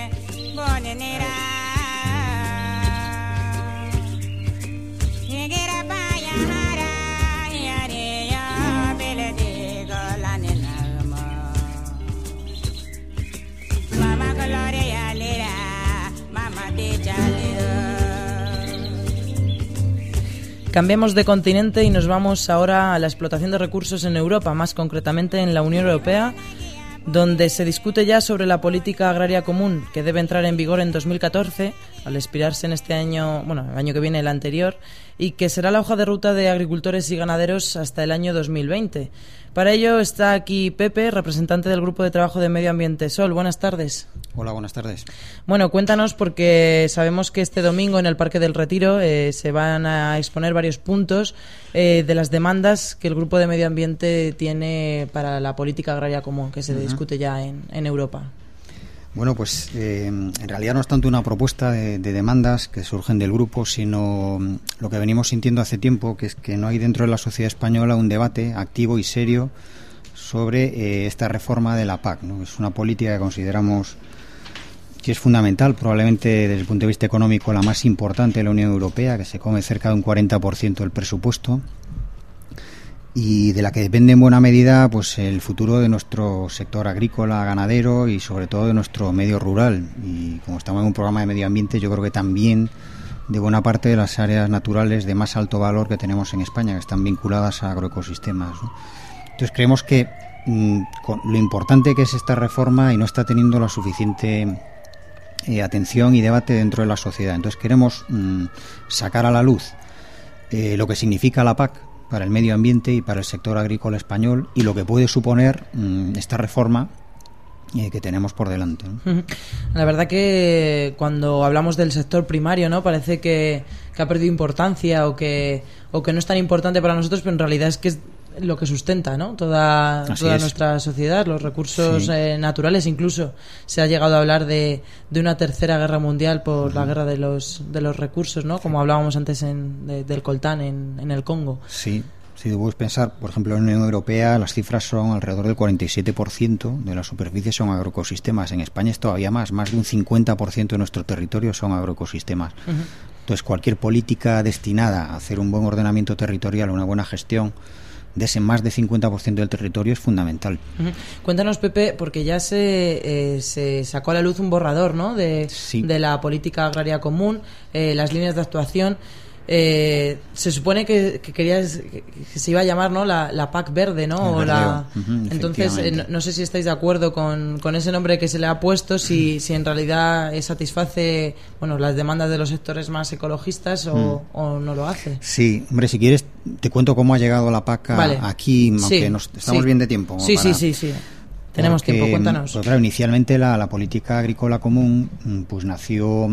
Cambiemos de continente y nos vamos ahora a la explotación de recursos en Europa, más concretamente en la Unión Europea, donde se discute ya sobre la política agraria común, que debe entrar en vigor en dos mil catorce, al expirarse en este año, bueno, el año que viene, el anterior, y que será la hoja de ruta de agricultores y ganaderos hasta el año dos mil veinte. Para ello está aquí Pepe, representante del Grupo de Trabajo de Medio Ambiente Sol. Buenas tardes. Hola, buenas tardes. Bueno, cuéntanos, porque sabemos que este domingo en el Parque del Retiro eh, se van a exponer varios puntos eh, de las demandas que el Grupo de Medio Ambiente tiene para la política agraria común, que se uh-huh. discute ya en, en Europa. Bueno, pues eh, en realidad no es tanto una propuesta de, de demandas que surgen del grupo, sino lo que venimos sintiendo hace tiempo, que es que no hay dentro de la sociedad española un debate activo y serio sobre eh, esta reforma de la P A C, ¿no? Es una política que consideramos que es fundamental, probablemente desde el punto de vista económico la más importante de la Unión Europea, que se come cerca de un cuarenta por ciento del presupuesto, y de la que depende en buena medida pues el futuro de nuestro sector agrícola, ganadero y sobre todo de nuestro medio rural. Y como estamos en un programa de medio ambiente, yo creo que también de buena parte de las áreas naturales de más alto valor que tenemos en España, que están vinculadas a agroecosistemas, ¿no? Entonces creemos que mmm, con lo importante que es esta reforma y no está teniendo la suficiente eh, atención y debate dentro de la sociedad. Entonces queremos mmm, sacar a la luz eh, lo que significa la P A C para el medio ambiente y para el sector agrícola español y lo que puede suponer mmm, esta reforma eh, que tenemos por delante, ¿no? La verdad que cuando hablamos del sector primario, ¿no? Parece que, que ha perdido importancia o que, o que no es tan importante para nosotros, pero en realidad es que es lo que sustenta, ¿no? Toda, toda nuestra sociedad, los recursos sí. eh, naturales. Incluso se ha llegado a hablar de, de una tercera guerra mundial por uh-huh. la guerra de los de los recursos, ¿no? Como hablábamos antes en, de, del coltán en, en el Congo. Sí, si debemos pensar, por ejemplo, en la Unión Europea las cifras son alrededor del cuarenta y siete por ciento de la superficie son agroecosistemas. En España es todavía más, más de un cincuenta por ciento de nuestro territorio son agroecosistemas. Uh-huh. Entonces cualquier política destinada a hacer un buen ordenamiento territorial, una buena gestión de ese más de cincuenta por ciento del territorio es fundamental. Uh-huh. Cuéntanos, Pepe, porque ya se, eh, se sacó a la luz un borrador, ¿no? de, sí. de la política agraria común, eh, las líneas de actuación. Eh, se supone que, que querías que, que se iba a llamar, ¿no? la, la P A C verde, ¿no? O la... uh-huh, entonces eh, no, no sé si estáis de acuerdo con, con ese nombre que se le ha puesto, si, uh-huh. si en realidad satisface bueno las demandas de los sectores más ecologistas o, uh-huh. o no lo hace. Sí, hombre, si quieres te cuento cómo ha llegado la P A C vale. aquí, aunque sí, nos, estamos sí. bien de tiempo. Sí, para... sí, sí, sí. Tenemos Porque, tiempo, cuéntanos. Pues claro, inicialmente la, la política agrícola común pues nació...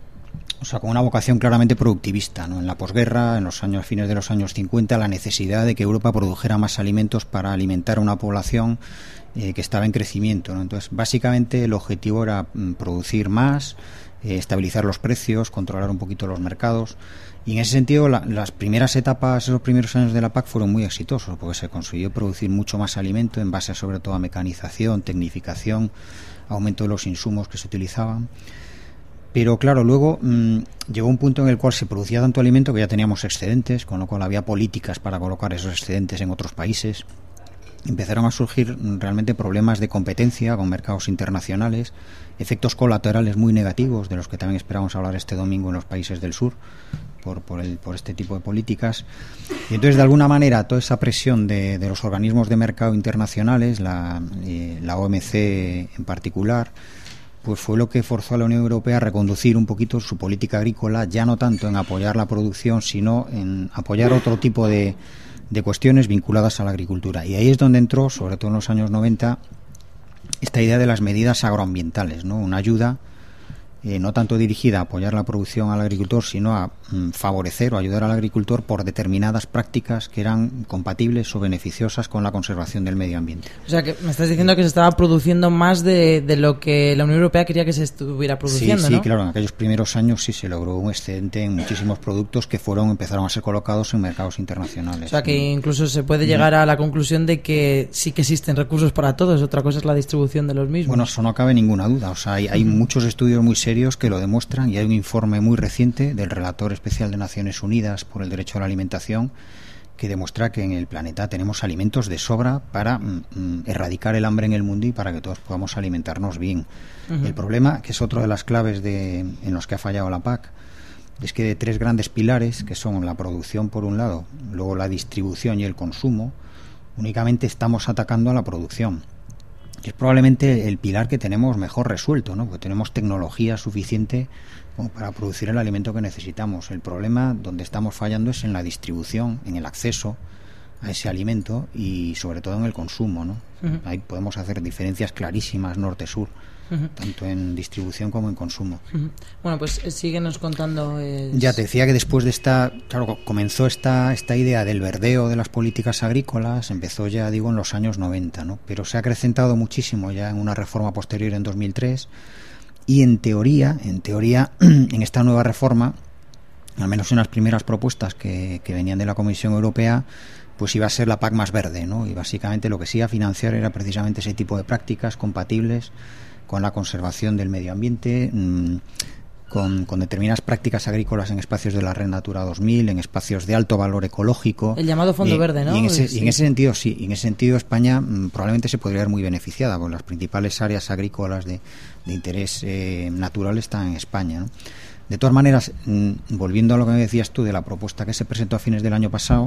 O sea, con una vocación claramente productivista, ¿no? En la posguerra, en los años fines de los años cincuenta, la necesidad de que Europa produjera más alimentos para alimentar a una población eh, que estaba en crecimiento, ¿no? Entonces, básicamente el objetivo era mm, producir más, eh, estabilizar los precios, controlar un poquito los mercados. Y en ese sentido, la, las primeras etapas, esos primeros años de la P A C fueron muy exitosos, porque se consiguió producir mucho más alimento en base sobre todo a mecanización, tecnificación, aumento de los insumos que se utilizaban. Pero claro, luego mmm, llegó un punto en el cual se producía tanto alimento que ya teníamos excedentes, con lo cual había políticas para colocar esos excedentes en otros países. Empezaron a surgir realmente problemas de competencia con mercados internacionales, efectos colaterales muy negativos, de los que también esperamos hablar este domingo en los países del sur, por, por, el, por este tipo de políticas. Y entonces, de alguna manera, toda esa presión de, de los organismos de mercado internacionales, la, eh, la O M C en particular, pues fue lo que forzó a la Unión Europea a reconducir un poquito su política agrícola, ya no tanto en apoyar la producción, sino en apoyar otro tipo de, de cuestiones vinculadas a la agricultura. Y ahí es donde entró, sobre todo en los años noventa, esta idea de las medidas agroambientales, ¿no? Una ayuda eh, no tanto dirigida a apoyar la producción al agricultor, sino a mm, favorecer o ayudar al agricultor por determinadas prácticas que eran compatibles o beneficiosas con la conservación del medio ambiente. O sea, que me estás diciendo que se estaba produciendo más de, de lo que la Unión Europea quería que se estuviera produciendo, sí, sí, ¿no? claro, en aquellos primeros años sí se logró un excedente en muchísimos productos que fueron empezaron a ser colocados en mercados internacionales. O sea, que incluso se puede llegar a la conclusión de que sí que existen recursos para todos, otra cosa es la distribución de los mismos. Bueno, eso no cabe ninguna duda. O sea, hay, hay muchos estudios muy serios que lo demuestran, y hay un informe muy reciente del relator especial de Naciones Unidas por el derecho a la alimentación que demuestra que en el planeta tenemos alimentos de sobra para mm, erradicar el hambre en el mundo y para que todos podamos alimentarnos bien. Uh-huh. El problema, que es otra de las claves de, en los que ha fallado la P A C, es que de tres grandes pilares, que son la producción por un lado, luego la distribución y el consumo, únicamente estamos atacando a la producción. Es probablemente el pilar que tenemos mejor resuelto, ¿no? Porque tenemos tecnología suficiente como para producir el alimento que necesitamos. El problema donde estamos fallando es en la distribución, en el acceso a ese alimento y sobre todo en el consumo, ¿no? Uh-huh. Ahí podemos hacer diferencias clarísimas norte-sur, uh-huh, tanto en distribución como en consumo. Uh-huh. Bueno, pues eh, síguenos contando. Eh... Ya te decía que después de esta, claro, comenzó esta esta idea del verdeo de las políticas agrícolas, empezó ya, digo, en los años noventa, ¿no? Pero se ha acrecentado muchísimo ya en una reforma posterior en dos mil tres y en teoría, en teoría, en esta nueva reforma, al menos en las primeras propuestas que, que venían de la Comisión Europea, pues iba a ser la P A C más verde, ¿no? Y básicamente lo que se iba a financiar era precisamente ese tipo de prácticas compatibles con la conservación del medio ambiente, mmm, con, con determinadas prácticas agrícolas en espacios de la Red Natura dos mil, en espacios de alto valor ecológico. El llamado Fondo y, Verde, ¿no? Y en, ese, sí. y en ese sentido, sí, y en ese sentido España mmm, probablemente se podría ver muy beneficiada, porque las principales áreas agrícolas de, de interés eh, natural están en España, ¿no? De todas maneras, mmm, volviendo a lo que me decías tú de la propuesta que se presentó a fines del año pasado,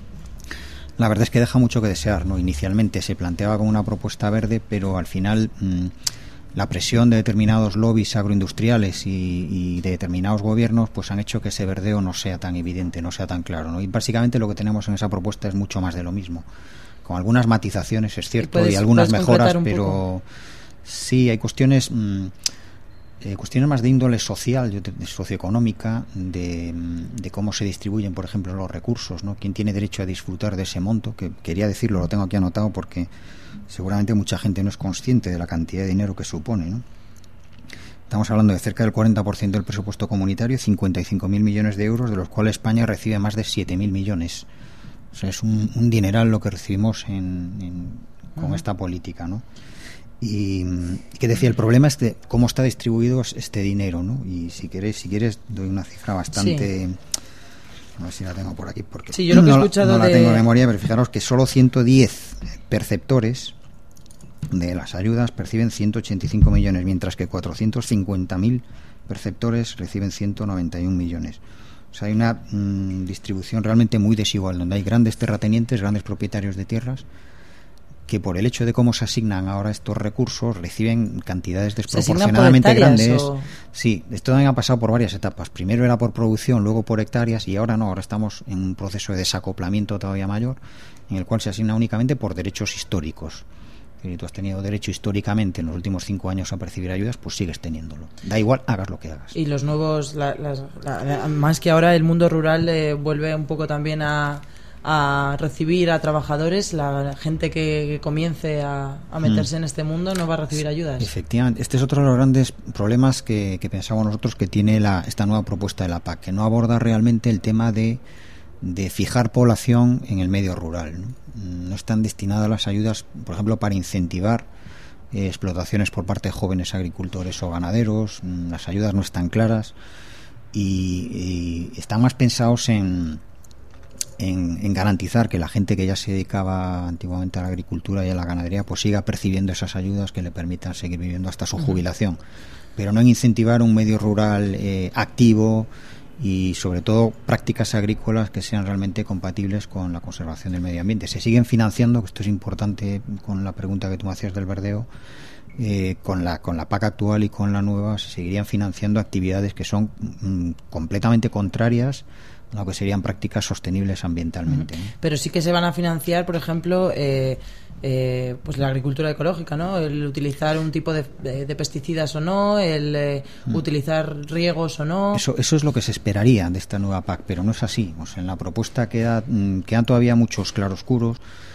la verdad es que deja mucho que desear, ¿no? Inicialmente se planteaba como una propuesta verde, pero al final mmm, la presión de determinados lobbies agroindustriales y, y de determinados gobiernos pues han hecho que ese verdeo no sea tan evidente, no sea tan claro, ¿no? Y básicamente lo que tenemos en esa propuesta es mucho más de lo mismo, con algunas matizaciones, es cierto, puedes, y algunas mejoras, pero poco? Sí, hay cuestiones... Mmm, Eh, cuestiones más de índole social, de socioeconómica, de, de cómo se distribuyen, por ejemplo, los recursos, ¿no? Quién tiene derecho a disfrutar de ese monto, que quería decirlo, lo tengo aquí anotado porque seguramente mucha gente no es consciente de la cantidad de dinero que supone, ¿no? Estamos hablando de cerca del cuarenta por ciento del presupuesto comunitario, cincuenta y cinco mil millones de euros, de los cuales España recibe más de siete mil millones. O sea, es un, un dineral lo que recibimos en, en, con uh-huh. esta política, ¿no? Y que decía, el problema es de cómo está distribuido este dinero, ¿no? Y si quieres, si quieres doy una cifra bastante, sí. A ver si la tengo por aquí porque sí, yo lo que he no, escuchado no la de... tengo en memoria, pero fijaros que solo ciento diez perceptores de las ayudas perciben ciento ochenta y cinco millones, mientras que cuatrocientos cincuenta mil perceptores reciben ciento noventa y uno millones. O sea, hay una mmm, distribución realmente muy desigual, donde hay grandes terratenientes, grandes propietarios de tierras, que por el hecho de cómo se asignan ahora estos recursos reciben cantidades desproporcionadamente grandes. O... Sí, esto también ha pasado por varias etapas. Primero era por producción, luego por hectáreas y ahora no, ahora estamos en un proceso de desacoplamiento todavía mayor, en el cual se asigna únicamente por derechos históricos. Si tú has tenido derecho históricamente en los últimos cinco años a percibir ayudas, pues sigues teniéndolo. Da igual, hagas lo que hagas. Y los nuevos, la, las, la, la, más que ahora el mundo rural eh, vuelve un poco también a... a recibir a trabajadores, la gente que, que comience a, a meterse mm. en este mundo no va a recibir ayudas. Efectivamente, este es otro de los grandes problemas que, que pensamos nosotros que tiene la, esta nueva propuesta de la P A C, que no aborda realmente el tema de, de fijar población en el medio rural, ¿no? No están destinadas las ayudas, por ejemplo, para incentivar eh, explotaciones por parte de jóvenes agricultores o ganaderos. Las ayudas no están claras y, y están más pensados en En, en garantizar que la gente que ya se dedicaba antiguamente a la agricultura y a la ganadería pues siga percibiendo esas ayudas que le permitan seguir viviendo hasta su jubilación, pero no en incentivar un medio rural eh, activo y sobre todo prácticas agrícolas que sean realmente compatibles con la conservación del medio ambiente. Se siguen financiando, que esto es importante con la pregunta que tú me hacías del verdeo, eh, con la con la P A C actual y con la nueva se seguirían financiando actividades que son mm, completamente contrarias lo que serían prácticas sostenibles ambientalmente. Uh-huh. ¿no? Pero sí que se van a financiar, por ejemplo, eh, eh, pues la agricultura ecológica, ¿no? El utilizar un tipo de, de, de pesticidas o no, el eh, uh-huh. utilizar riegos o no. Eso, eso es lo que se esperaría de esta nueva P A C, pero no es así. O sea, en la propuesta queda, quedan todavía muchos claroscuros,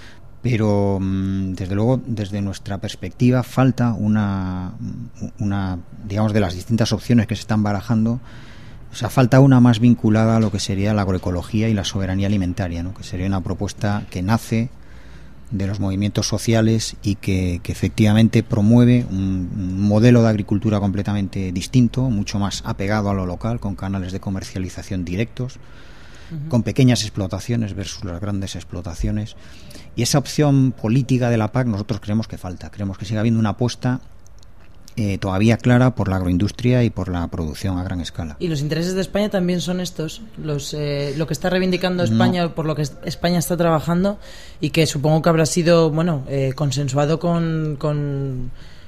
pero desde luego, desde nuestra perspectiva, falta una, una, digamos, de las distintas opciones que se están barajando. O sea, falta una más vinculada a lo que sería la agroecología y la soberanía alimentaria, ¿no? Que sería una propuesta que nace de los movimientos sociales y que, que efectivamente promueve un, un modelo de agricultura completamente distinto, mucho más apegado a lo local, con canales de comercialización directos, uh-huh. con pequeñas explotaciones versus las grandes explotaciones. Y esa opción política de la P A C nosotros creemos que falta. Creemos que sigue habiendo una apuesta Eh, todavía clara por la agroindustria y por la producción a gran escala. ¿Y los intereses de España también son estos? los eh, Lo que está reivindicando España, no. por lo que España está trabajando, y que supongo que habrá sido bueno eh, consensuado con, con,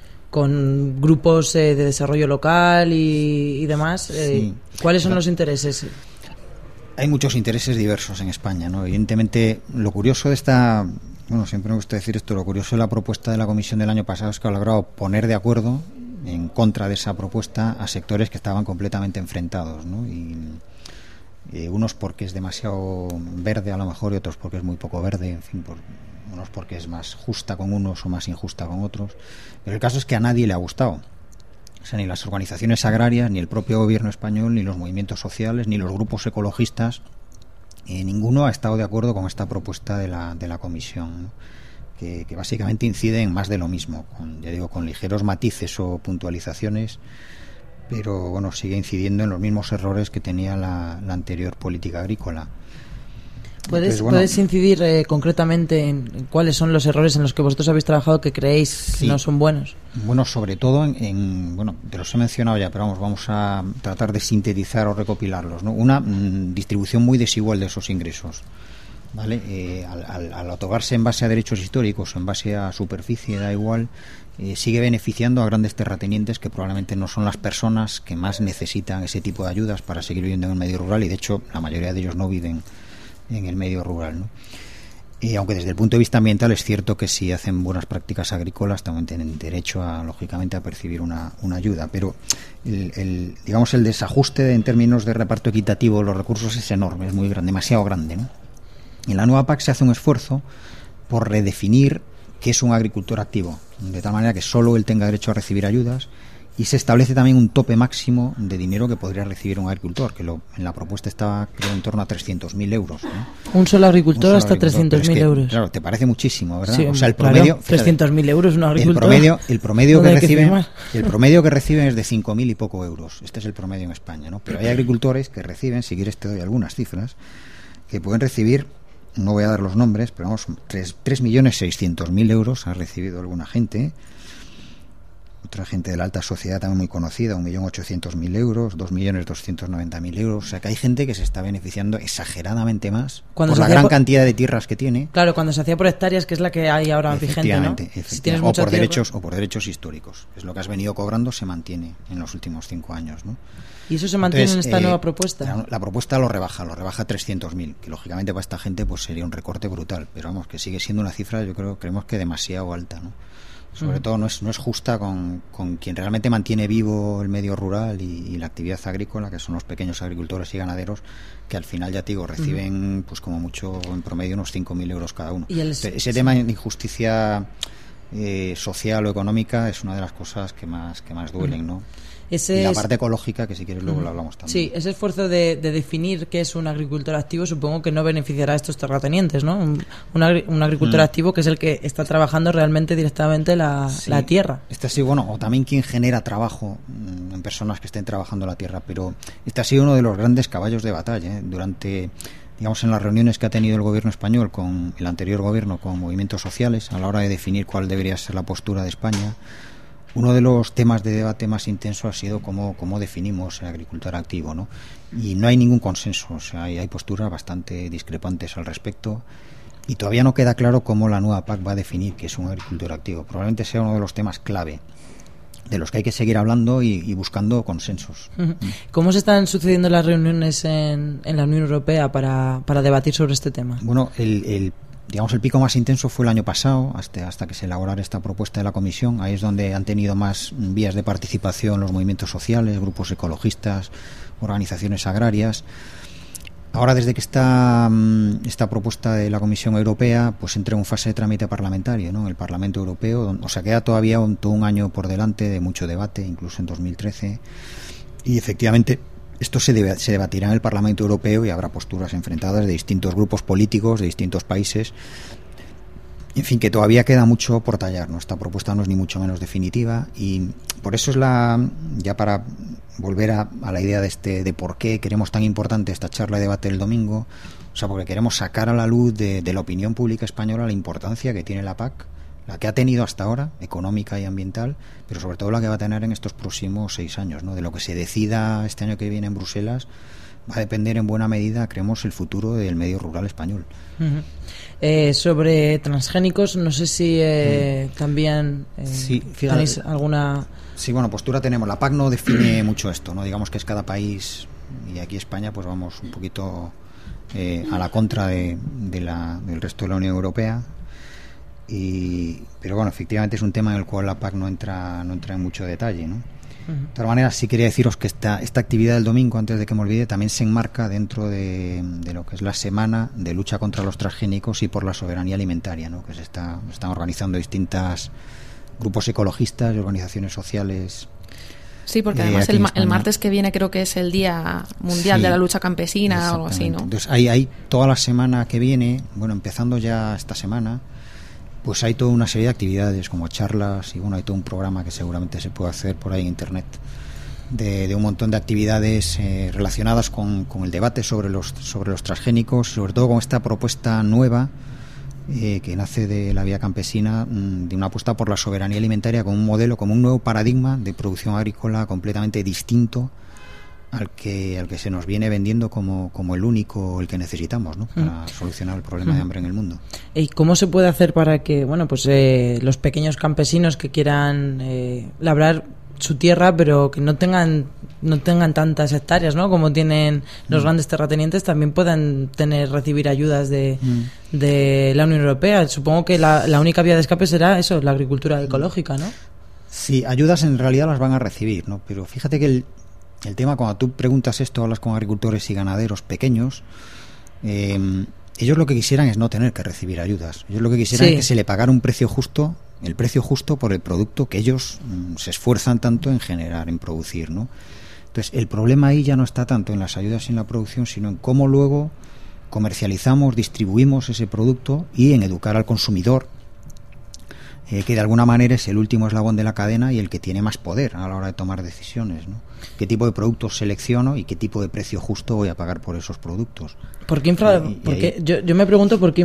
con grupos eh, de desarrollo local y, y demás. Eh, sí. ¿Cuáles son los intereses? Hay muchos intereses diversos en España, ¿no? Evidentemente, lo curioso de esta... Bueno, siempre me gusta decir esto, lo curioso de la propuesta de la Comisión del año pasado es que ha logrado poner de acuerdo en contra de esa propuesta a sectores que estaban completamente enfrentados, ¿no? Y, y unos porque es demasiado verde a lo mejor y otros porque es muy poco verde, en fin, por, unos porque es más justa con unos o más injusta con otros. Pero el caso es que a nadie le ha gustado. O sea, ni las organizaciones agrarias, ni el propio gobierno español, ni los movimientos sociales, ni los grupos ecologistas, eh, ninguno ha estado de acuerdo con esta propuesta de la, de la Comisión, ¿no? Que, que básicamente incide en más de lo mismo, con, ya digo, con ligeros matices o puntualizaciones, pero bueno, sigue incidiendo en los mismos errores que tenía la, la anterior política agrícola. ¿Puedes, Entonces, bueno, ¿puedes incidir eh, concretamente en, en cuáles son los errores en los que vosotros habéis trabajado que creéis sí. que no son buenos? Bueno, sobre todo en, en, bueno, te los he mencionado ya, pero vamos, vamos a tratar de sintetizar o recopilarlos, ¿no? Una mmm, distribución muy desigual de esos ingresos, ¿vale? Eh, al, al, al otorgarse en base a derechos históricos o en base a superficie, da igual, eh, sigue beneficiando a grandes terratenientes que probablemente no son las personas que más necesitan ese tipo de ayudas para seguir viviendo en el medio rural, y de hecho la mayoría de ellos no viven en el medio rural, ¿no? Y aunque desde el punto de vista ambiental es cierto que si hacen buenas prácticas agrícolas también tienen derecho a, lógicamente, a percibir una, una ayuda, pero el, el, digamos el desajuste en términos de reparto equitativo de los recursos es enorme, es muy grande, demasiado grande, ¿no? En la nueva P A C se hace un esfuerzo por redefinir qué es un agricultor activo, de tal manera que solo él tenga derecho a recibir ayudas, y se establece también un tope máximo de dinero que podría recibir un agricultor, que lo, en la propuesta estaba, creo, en torno a trescientos mil euros, ¿no? Un solo agricultor un solo hasta trescientos mil euros. Claro, te parece muchísimo, ¿verdad? Sí, o sea, el promedio... Claro, trescientos mil euros un agricultor. El promedio, el promedio que reciben, el promedio que reciben es de cinco mil y poco euros. Este es el promedio en España, ¿no? Pero hay agricultores que reciben, si quieres te doy algunas cifras, que pueden recibir, no voy a dar los nombres, pero vamos, tres millones seiscientos mil euros ha recibido alguna gente. Otra gente de la alta sociedad también muy conocida, un millón ochocientos mil euros, dos millones doscientos noventa mil euros. O sea que hay gente que se está beneficiando exageradamente más cuando por la gran por... cantidad de tierras que tiene. Claro, cuando se hacía por hectáreas, que es la que hay ahora vigente, ¿no? Efectivamente, si tienes o por tierra... derechos o por derechos históricos. Es lo que has venido cobrando, se mantiene en los últimos cinco años, ¿no? ¿Y eso se mantiene Entonces, en esta eh, nueva propuesta? La, la propuesta lo rebaja, lo rebaja a trescientos mil, que lógicamente para esta gente pues sería un recorte brutal, pero vamos, que sigue siendo una cifra, yo creo, creemos que demasiado alta, ¿no? Sobre todo no es, no es justa con, con quien realmente mantiene vivo el medio rural y, y la actividad agrícola, que son los pequeños agricultores y ganaderos, que al final, ya te digo, reciben pues como mucho en promedio unos cinco mil euros cada uno. ¿Y el... Ese sí. tema de injusticia eh, social o económica es una de las cosas que más, que más duelen, ¿no? Ese y la es... parte ecológica, que si quieres luego mm. lo hablamos también. Sí, ese esfuerzo de, de definir qué es un agricultor activo supongo que no beneficiará a estos terratenientes, ¿no? Un, un, agri- un agricultor mm. activo que es el que está trabajando realmente directamente la, sí. la tierra. Este ha sido, bueno, o también quien genera trabajo mm, en personas que estén trabajando la tierra, pero este ha sido uno de los grandes caballos de batalla, ¿eh? Durante, digamos, en las reuniones que ha tenido el gobierno español con el anterior gobierno, con movimientos sociales, a la hora de definir cuál debería ser la postura de España. Uno de los temas de debate más intenso ha sido cómo, cómo definimos el agricultor activo, ¿no? Y no hay ningún consenso, o sea, hay, hay posturas bastante discrepantes al respecto, y todavía no queda claro cómo la nueva P A C va a definir qué es un agricultor activo. Probablemente sea uno de los temas clave de los que hay que seguir hablando y, y buscando consensos. ¿Cómo se están sucediendo las reuniones en, en la Unión Europea para, para debatir sobre este tema? Bueno, el, el digamos el pico más intenso fue el año pasado, hasta, hasta que se elaborara esta propuesta de la Comisión. Ahí es donde han tenido más vías de participación los movimientos sociales, grupos ecologistas, organizaciones agrarias. Ahora, desde que está esta propuesta de la Comisión Europea, pues entra en fase de trámite parlamentario, ¿no? El Parlamento Europeo, o sea, queda todavía un, todo un año por delante de mucho debate, incluso en dos mil trece, y efectivamente esto se, debe, se debatirá en el Parlamento Europeo y habrá posturas enfrentadas de distintos grupos políticos, de distintos países. En fin, que todavía queda mucho por tallar, ¿no? Esta propuesta no es ni mucho menos definitiva, y por eso es la, ya para volver a, a la idea de este de por qué queremos tan importante esta charla de debate el domingo, o sea, porque queremos sacar a la luz de, de la opinión pública española la importancia que tiene la P A C, la que ha tenido hasta ahora, económica y ambiental, pero sobre todo la que va a tener en estos próximos seis años, ¿no? De lo que se decida este año que viene en Bruselas va a depender en buena medida, creemos, el futuro del medio rural español. Uh-huh. Eh, sobre transgénicos, no sé si eh, uh-huh. también eh, sí, fíjate, tenéis alguna... Sí, bueno, postura tenemos. La P A C no define mucho esto, ¿no? Digamos que es cada país, y aquí España pues vamos un poquito eh, a la contra de, de la, del resto de la Unión Europea. Y, pero bueno, efectivamente es un tema en el cual la P A C no entra, no entra en mucho detalle, ¿no? De todas maneras, sí quería deciros que esta, esta actividad del domingo, antes de que me olvide, también se enmarca dentro de, de lo que es la semana de lucha contra los transgénicos y por la soberanía alimentaria, ¿no? Que se está, están organizando distintas grupos ecologistas y organizaciones sociales. Sí, porque además el, el martes que viene creo que es el Día Mundial sí, de la Lucha Campesina o algo así, ¿no? Entonces, hay, hay toda la semana que viene, bueno, empezando ya esta semana, pues hay toda una serie de actividades como charlas y bueno, hay todo un programa que seguramente se puede hacer por ahí en internet de, de un montón de actividades eh, relacionadas con, con el debate sobre los sobre los transgénicos, sobre todo con esta propuesta nueva eh, que nace de la vía campesina, mmm, de una apuesta por la soberanía alimentaria como un modelo, como un nuevo paradigma de producción agrícola completamente distinto al que al que se nos viene vendiendo como, como el único, el que necesitamos, ¿no? Para mm. solucionar el problema mm. de hambre en el mundo. ¿Y cómo se puede hacer para que, bueno, pues eh, los pequeños campesinos que quieran eh, labrar su tierra, pero que no tengan no tengan tantas hectáreas, ¿no? Como tienen los mm. grandes terratenientes, también puedan tener recibir ayudas de, mm. de la Unión Europea? Supongo que la, la única vía de escape será eso, la agricultura ecológica, ¿no? Sí, ayudas en realidad las van a recibir, ¿no? Pero fíjate que el El tema, cuando tú preguntas esto, hablas con agricultores y ganaderos pequeños, eh, ellos lo que quisieran es no tener que recibir ayudas. Ellos lo que quisieran sí. es que se le pagara un precio justo, el precio justo por el producto que ellos mm, se esfuerzan tanto en generar, en producir, ¿no? Entonces, el problema ahí ya no está tanto en las ayudas y en la producción, sino en cómo luego comercializamos, distribuimos ese producto y en educar al consumidor, Eh, que de alguna manera es el último eslabón de la cadena y el que tiene más poder a la hora de tomar decisiones, ¿no? ¿Qué tipo de productos selecciono y qué tipo de precio justo voy a pagar por esos productos? ¿Por qué infra, y, y porque ahí... yo, yo me pregunto por qué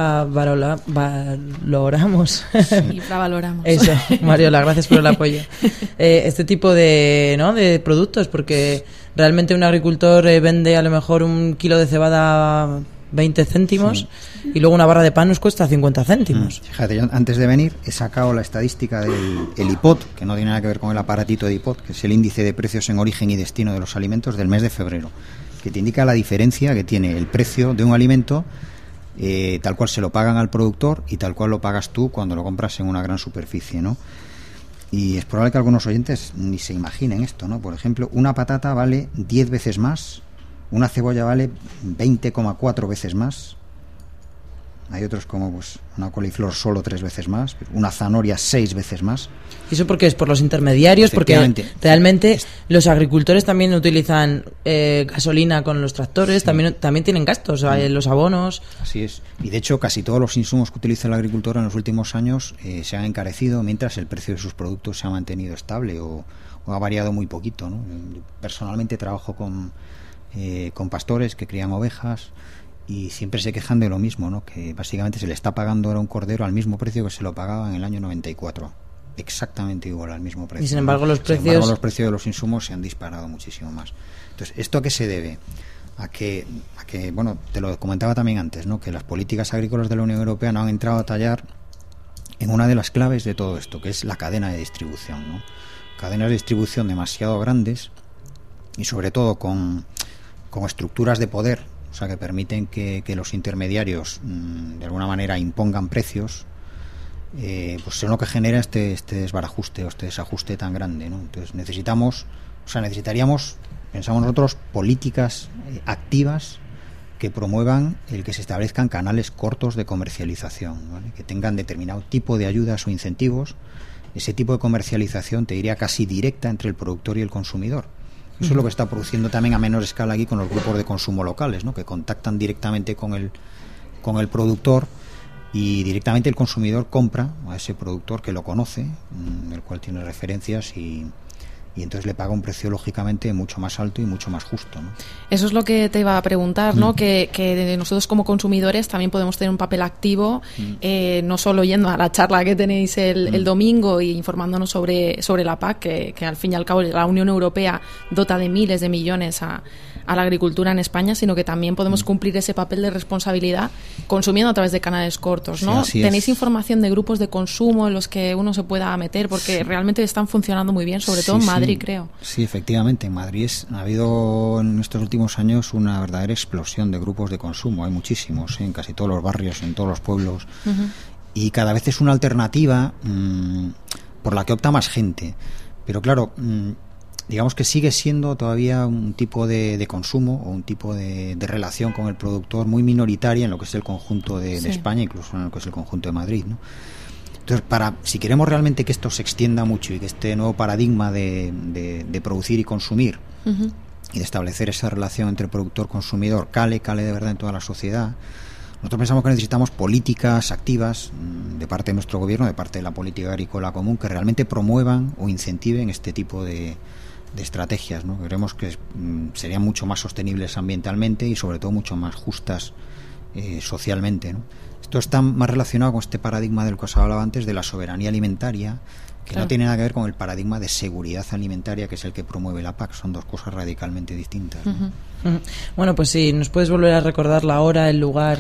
infravaloramos. Sí. Infravaloramos. Eso, Mariola, gracias por el apoyo. Eh, este tipo de, ¿no? de productos, porque realmente un agricultor eh, vende a lo mejor un kilo de cebada veinte céntimos sí. y luego una barra de pan nos cuesta cincuenta céntimos. Mm. Fíjate, yo antes de venir he sacado la estadística del el I P O T, que no tiene nada que ver con el aparatito de I P O T, que es el índice de precios en origen y destino de los alimentos del mes de febrero, que te indica la diferencia que tiene el precio de un alimento eh, tal cual se lo pagan al productor y tal cual lo pagas tú cuando lo compras en una gran superficie, ¿no? Y es probable que algunos oyentes ni se imaginen esto, ¿no? Por ejemplo, una patata vale diez veces más, una cebolla vale veinte coma cuatro veces más. Hay otros como pues una coliflor solo tres veces más, una zanahoria seis veces más. ¿Y eso porque es por los intermediarios? Porque realmente los agricultores también utilizan eh, gasolina con los tractores, sí. también también tienen gastos, sí. eh, los abonos. Así es. Y de hecho casi todos los insumos que utiliza el agricultor en los últimos años eh, se han encarecido mientras el precio de sus productos se ha mantenido estable o, o ha variado muy poquito, ¿no? Personalmente trabajo con, eh, con pastores que crían ovejas y siempre se quejan de lo mismo, ¿no? Que básicamente se le está pagando ahora un cordero al mismo precio que se lo pagaba en el año noventa y cuatro, exactamente igual al mismo precio. Y sin embargo los precios, sin embargo, los precios de los insumos se han disparado muchísimo más. Entonces, ¿esto a qué se debe? A que, a que, bueno, te lo comentaba también antes, ¿no? Que las políticas agrícolas de la Unión Europea no han entrado a tallar en una de las claves de todo esto, que es la cadena de distribución, ¿no? cadenas de distribución demasiado grandes y sobre todo con, con estructuras de poder, o sea, que permiten que, que los intermediarios mmm, de alguna manera impongan precios, eh, pues es lo que genera este, este desbarajuste o este desajuste tan grande, ¿no? Entonces necesitamos, o sea, necesitaríamos, pensamos nosotros, políticas eh, activas que promuevan el que se establezcan canales cortos de comercialización, ¿vale? Que tengan determinado tipo de ayudas o incentivos. Ese tipo de comercialización, te diría, casi directa entre el productor y el consumidor. Eso es lo que está produciendo también a menor escala aquí con los grupos de consumo locales, ¿no? Que contactan directamente con el, con el productor y directamente el consumidor compra a ese productor que lo conoce, el cual tiene referencias y... y entonces le paga un precio lógicamente mucho más alto y mucho más justo, ¿no? Eso es lo que te iba a preguntar, ¿no? Mm. Que, que nosotros como consumidores también podemos tener un papel activo, mm. eh, no solo yendo a la charla que tenéis el, mm. el domingo y informándonos sobre, sobre la P A C, que, que al fin y al cabo la Unión Europea dota de miles de millones a, a la agricultura en España, sino que también podemos mm. cumplir ese papel de responsabilidad consumiendo a través de canales cortos, ¿no? Sí, ¿Tenéis es. información de grupos de consumo en los que uno se pueda meter? Porque sí. realmente están funcionando muy bien, sobre sí, todo en Madrid. Sí. creo. Sí, efectivamente, en Madrid es, ha habido en estos últimos años una verdadera explosión de grupos de consumo, hay muchísimos, ¿eh? En casi todos los barrios, en todos los pueblos, uh-huh. y cada vez es una alternativa mmm, por la que opta más gente, pero claro, mmm, digamos que sigue siendo todavía un tipo de, de consumo o un tipo de, de relación con el productor muy minoritaria en lo que es el conjunto de, sí. de España, incluso en lo que es el conjunto de Madrid, ¿no? Entonces, para, si queremos realmente que esto se extienda mucho y que este nuevo paradigma de, de, de producir y consumir uh-huh. y de establecer esa relación entre productor-consumidor cale, cale de verdad en toda la sociedad, nosotros pensamos que necesitamos políticas activas de parte de nuestro gobierno, de parte de la política agrícola común, que realmente promuevan o incentiven este tipo de, de estrategias, ¿no? Creemos que mm, serían mucho más sostenibles ambientalmente y sobre todo mucho más justas eh, socialmente, ¿no? Esto está más relacionado con este paradigma del que os hablaba antes de la soberanía alimentaria, que claro. no tiene nada que ver con el paradigma de seguridad alimentaria, que es el que promueve la P A C. Son dos cosas radicalmente distintas, ¿no? Uh-huh. Uh-huh. Bueno, pues sí, ¿nos puedes volver a recordar la hora, el lugar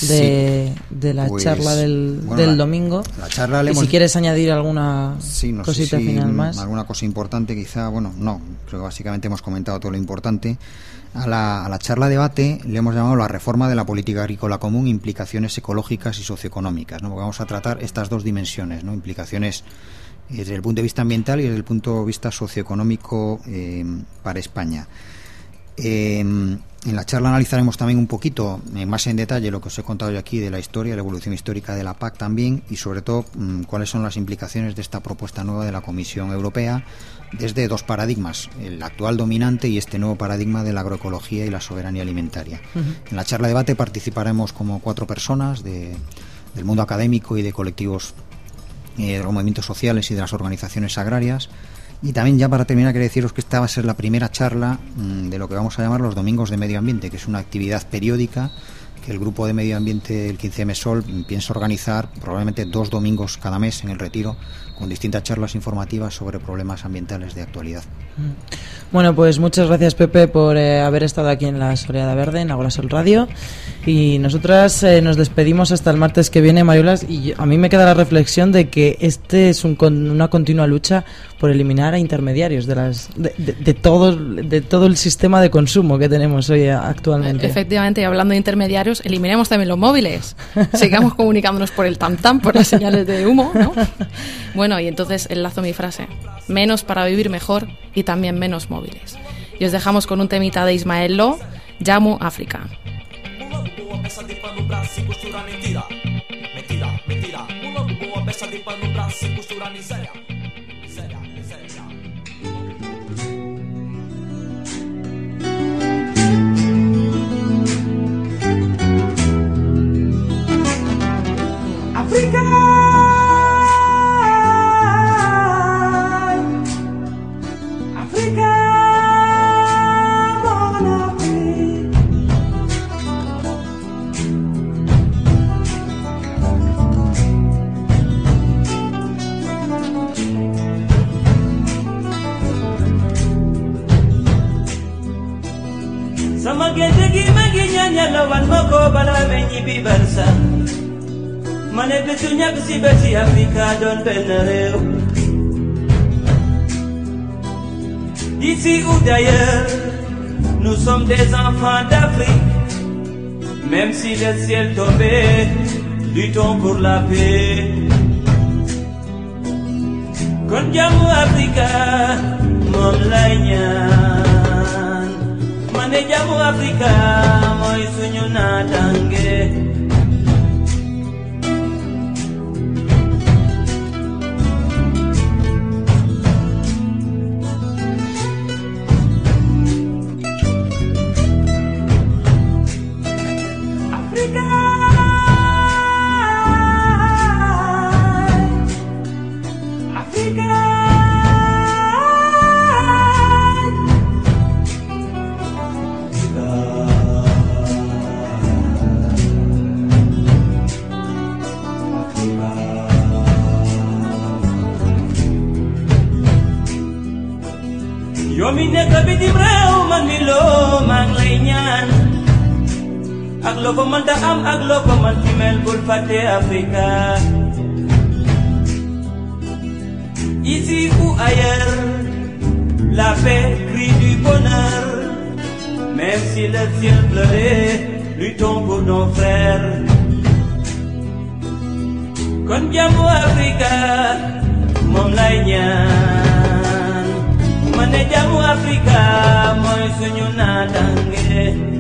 de, sí. de la pues, charla del, bueno, del la, domingo? La charla le y hemos... si quieres añadir alguna sí, no cosita sé si final más. Alguna cosa importante quizá, bueno, no, creo que básicamente hemos comentado todo lo importante. A la, a la charla debate le hemos llamado la reforma de la política agrícola común, implicaciones ecológicas y socioeconómicas, ¿no? Porque vamos a tratar estas dos dimensiones, ¿no? Implicaciones desde el punto de vista ambiental y desde el punto de vista socioeconómico eh, para España. Eh, en la charla analizaremos también un poquito eh, más en detalle lo que os he contado yo aquí de la historia, la evolución histórica de la P A C también, y sobre todo mmm, cuáles son las implicaciones de esta propuesta nueva de la Comisión Europea desde dos paradigmas, el actual dominante y este nuevo paradigma de la agroecología y la soberanía alimentaria. Uh-huh. En la charla debate participaremos como cuatro personas de, del mundo académico y de colectivos eh, de los movimientos sociales y de las organizaciones agrarias. Y también, ya para terminar, quería deciros que esta va a ser la primera charla mmm, de lo que vamos a llamar los Domingos de Medio Ambiente, que es una actividad periódica que el Grupo de Medio Ambiente, el quince eme Sol, piensa organizar probablemente dos domingos cada mes en el Retiro, con distintas charlas informativas sobre problemas ambientales de actualidad. Bueno, pues muchas gracias, Pepe, por eh, haber estado aquí en la Soleada Verde, en Agora Sol Radio. Y nosotras eh, nos despedimos hasta el martes que viene, Mariolas. Y yo, a mí me queda la reflexión de que este es un, una continua lucha por eliminar a intermediarios de las de, de, de todo de todo el sistema de consumo que tenemos hoy actualmente. Efectivamente, y hablando de intermediarios, eliminemos también los móviles. Sigamos comunicándonos por el tam-tam, por las señales de humo, ¿no? Bueno, y entonces enlazo mi frase: menos para vivir mejor y también menos móviles. Y os dejamos con un temita de Ismael Lo, Llamo África. África, África, mon Afrique. Sama gete gi magi nyanya lawan moko bala benyi bibarsa. Mane betunya besi besi Afrika don benareu. D'ici ou d'ailleurs, nous sommes des enfants d'Afrique. Même si le ciel tombait, luttons pour la paix. Kon jamu Africa, mom lay ñaan. Mané jamu Africa, moy suñu natangue. Yo mi nekk bitim réew man mi loo maa ngi lay ñaan ak loo ko mën ta am ak loo ko mën ci mel bul fàtte Africa. Ici ou ailleurs, la paix crie du bonheur. Même si le ciel pleurait, luttons pour nos frères. Kon jamu Africa, moom lay ñaan. Mané jamu Africa, moy suñu natangue.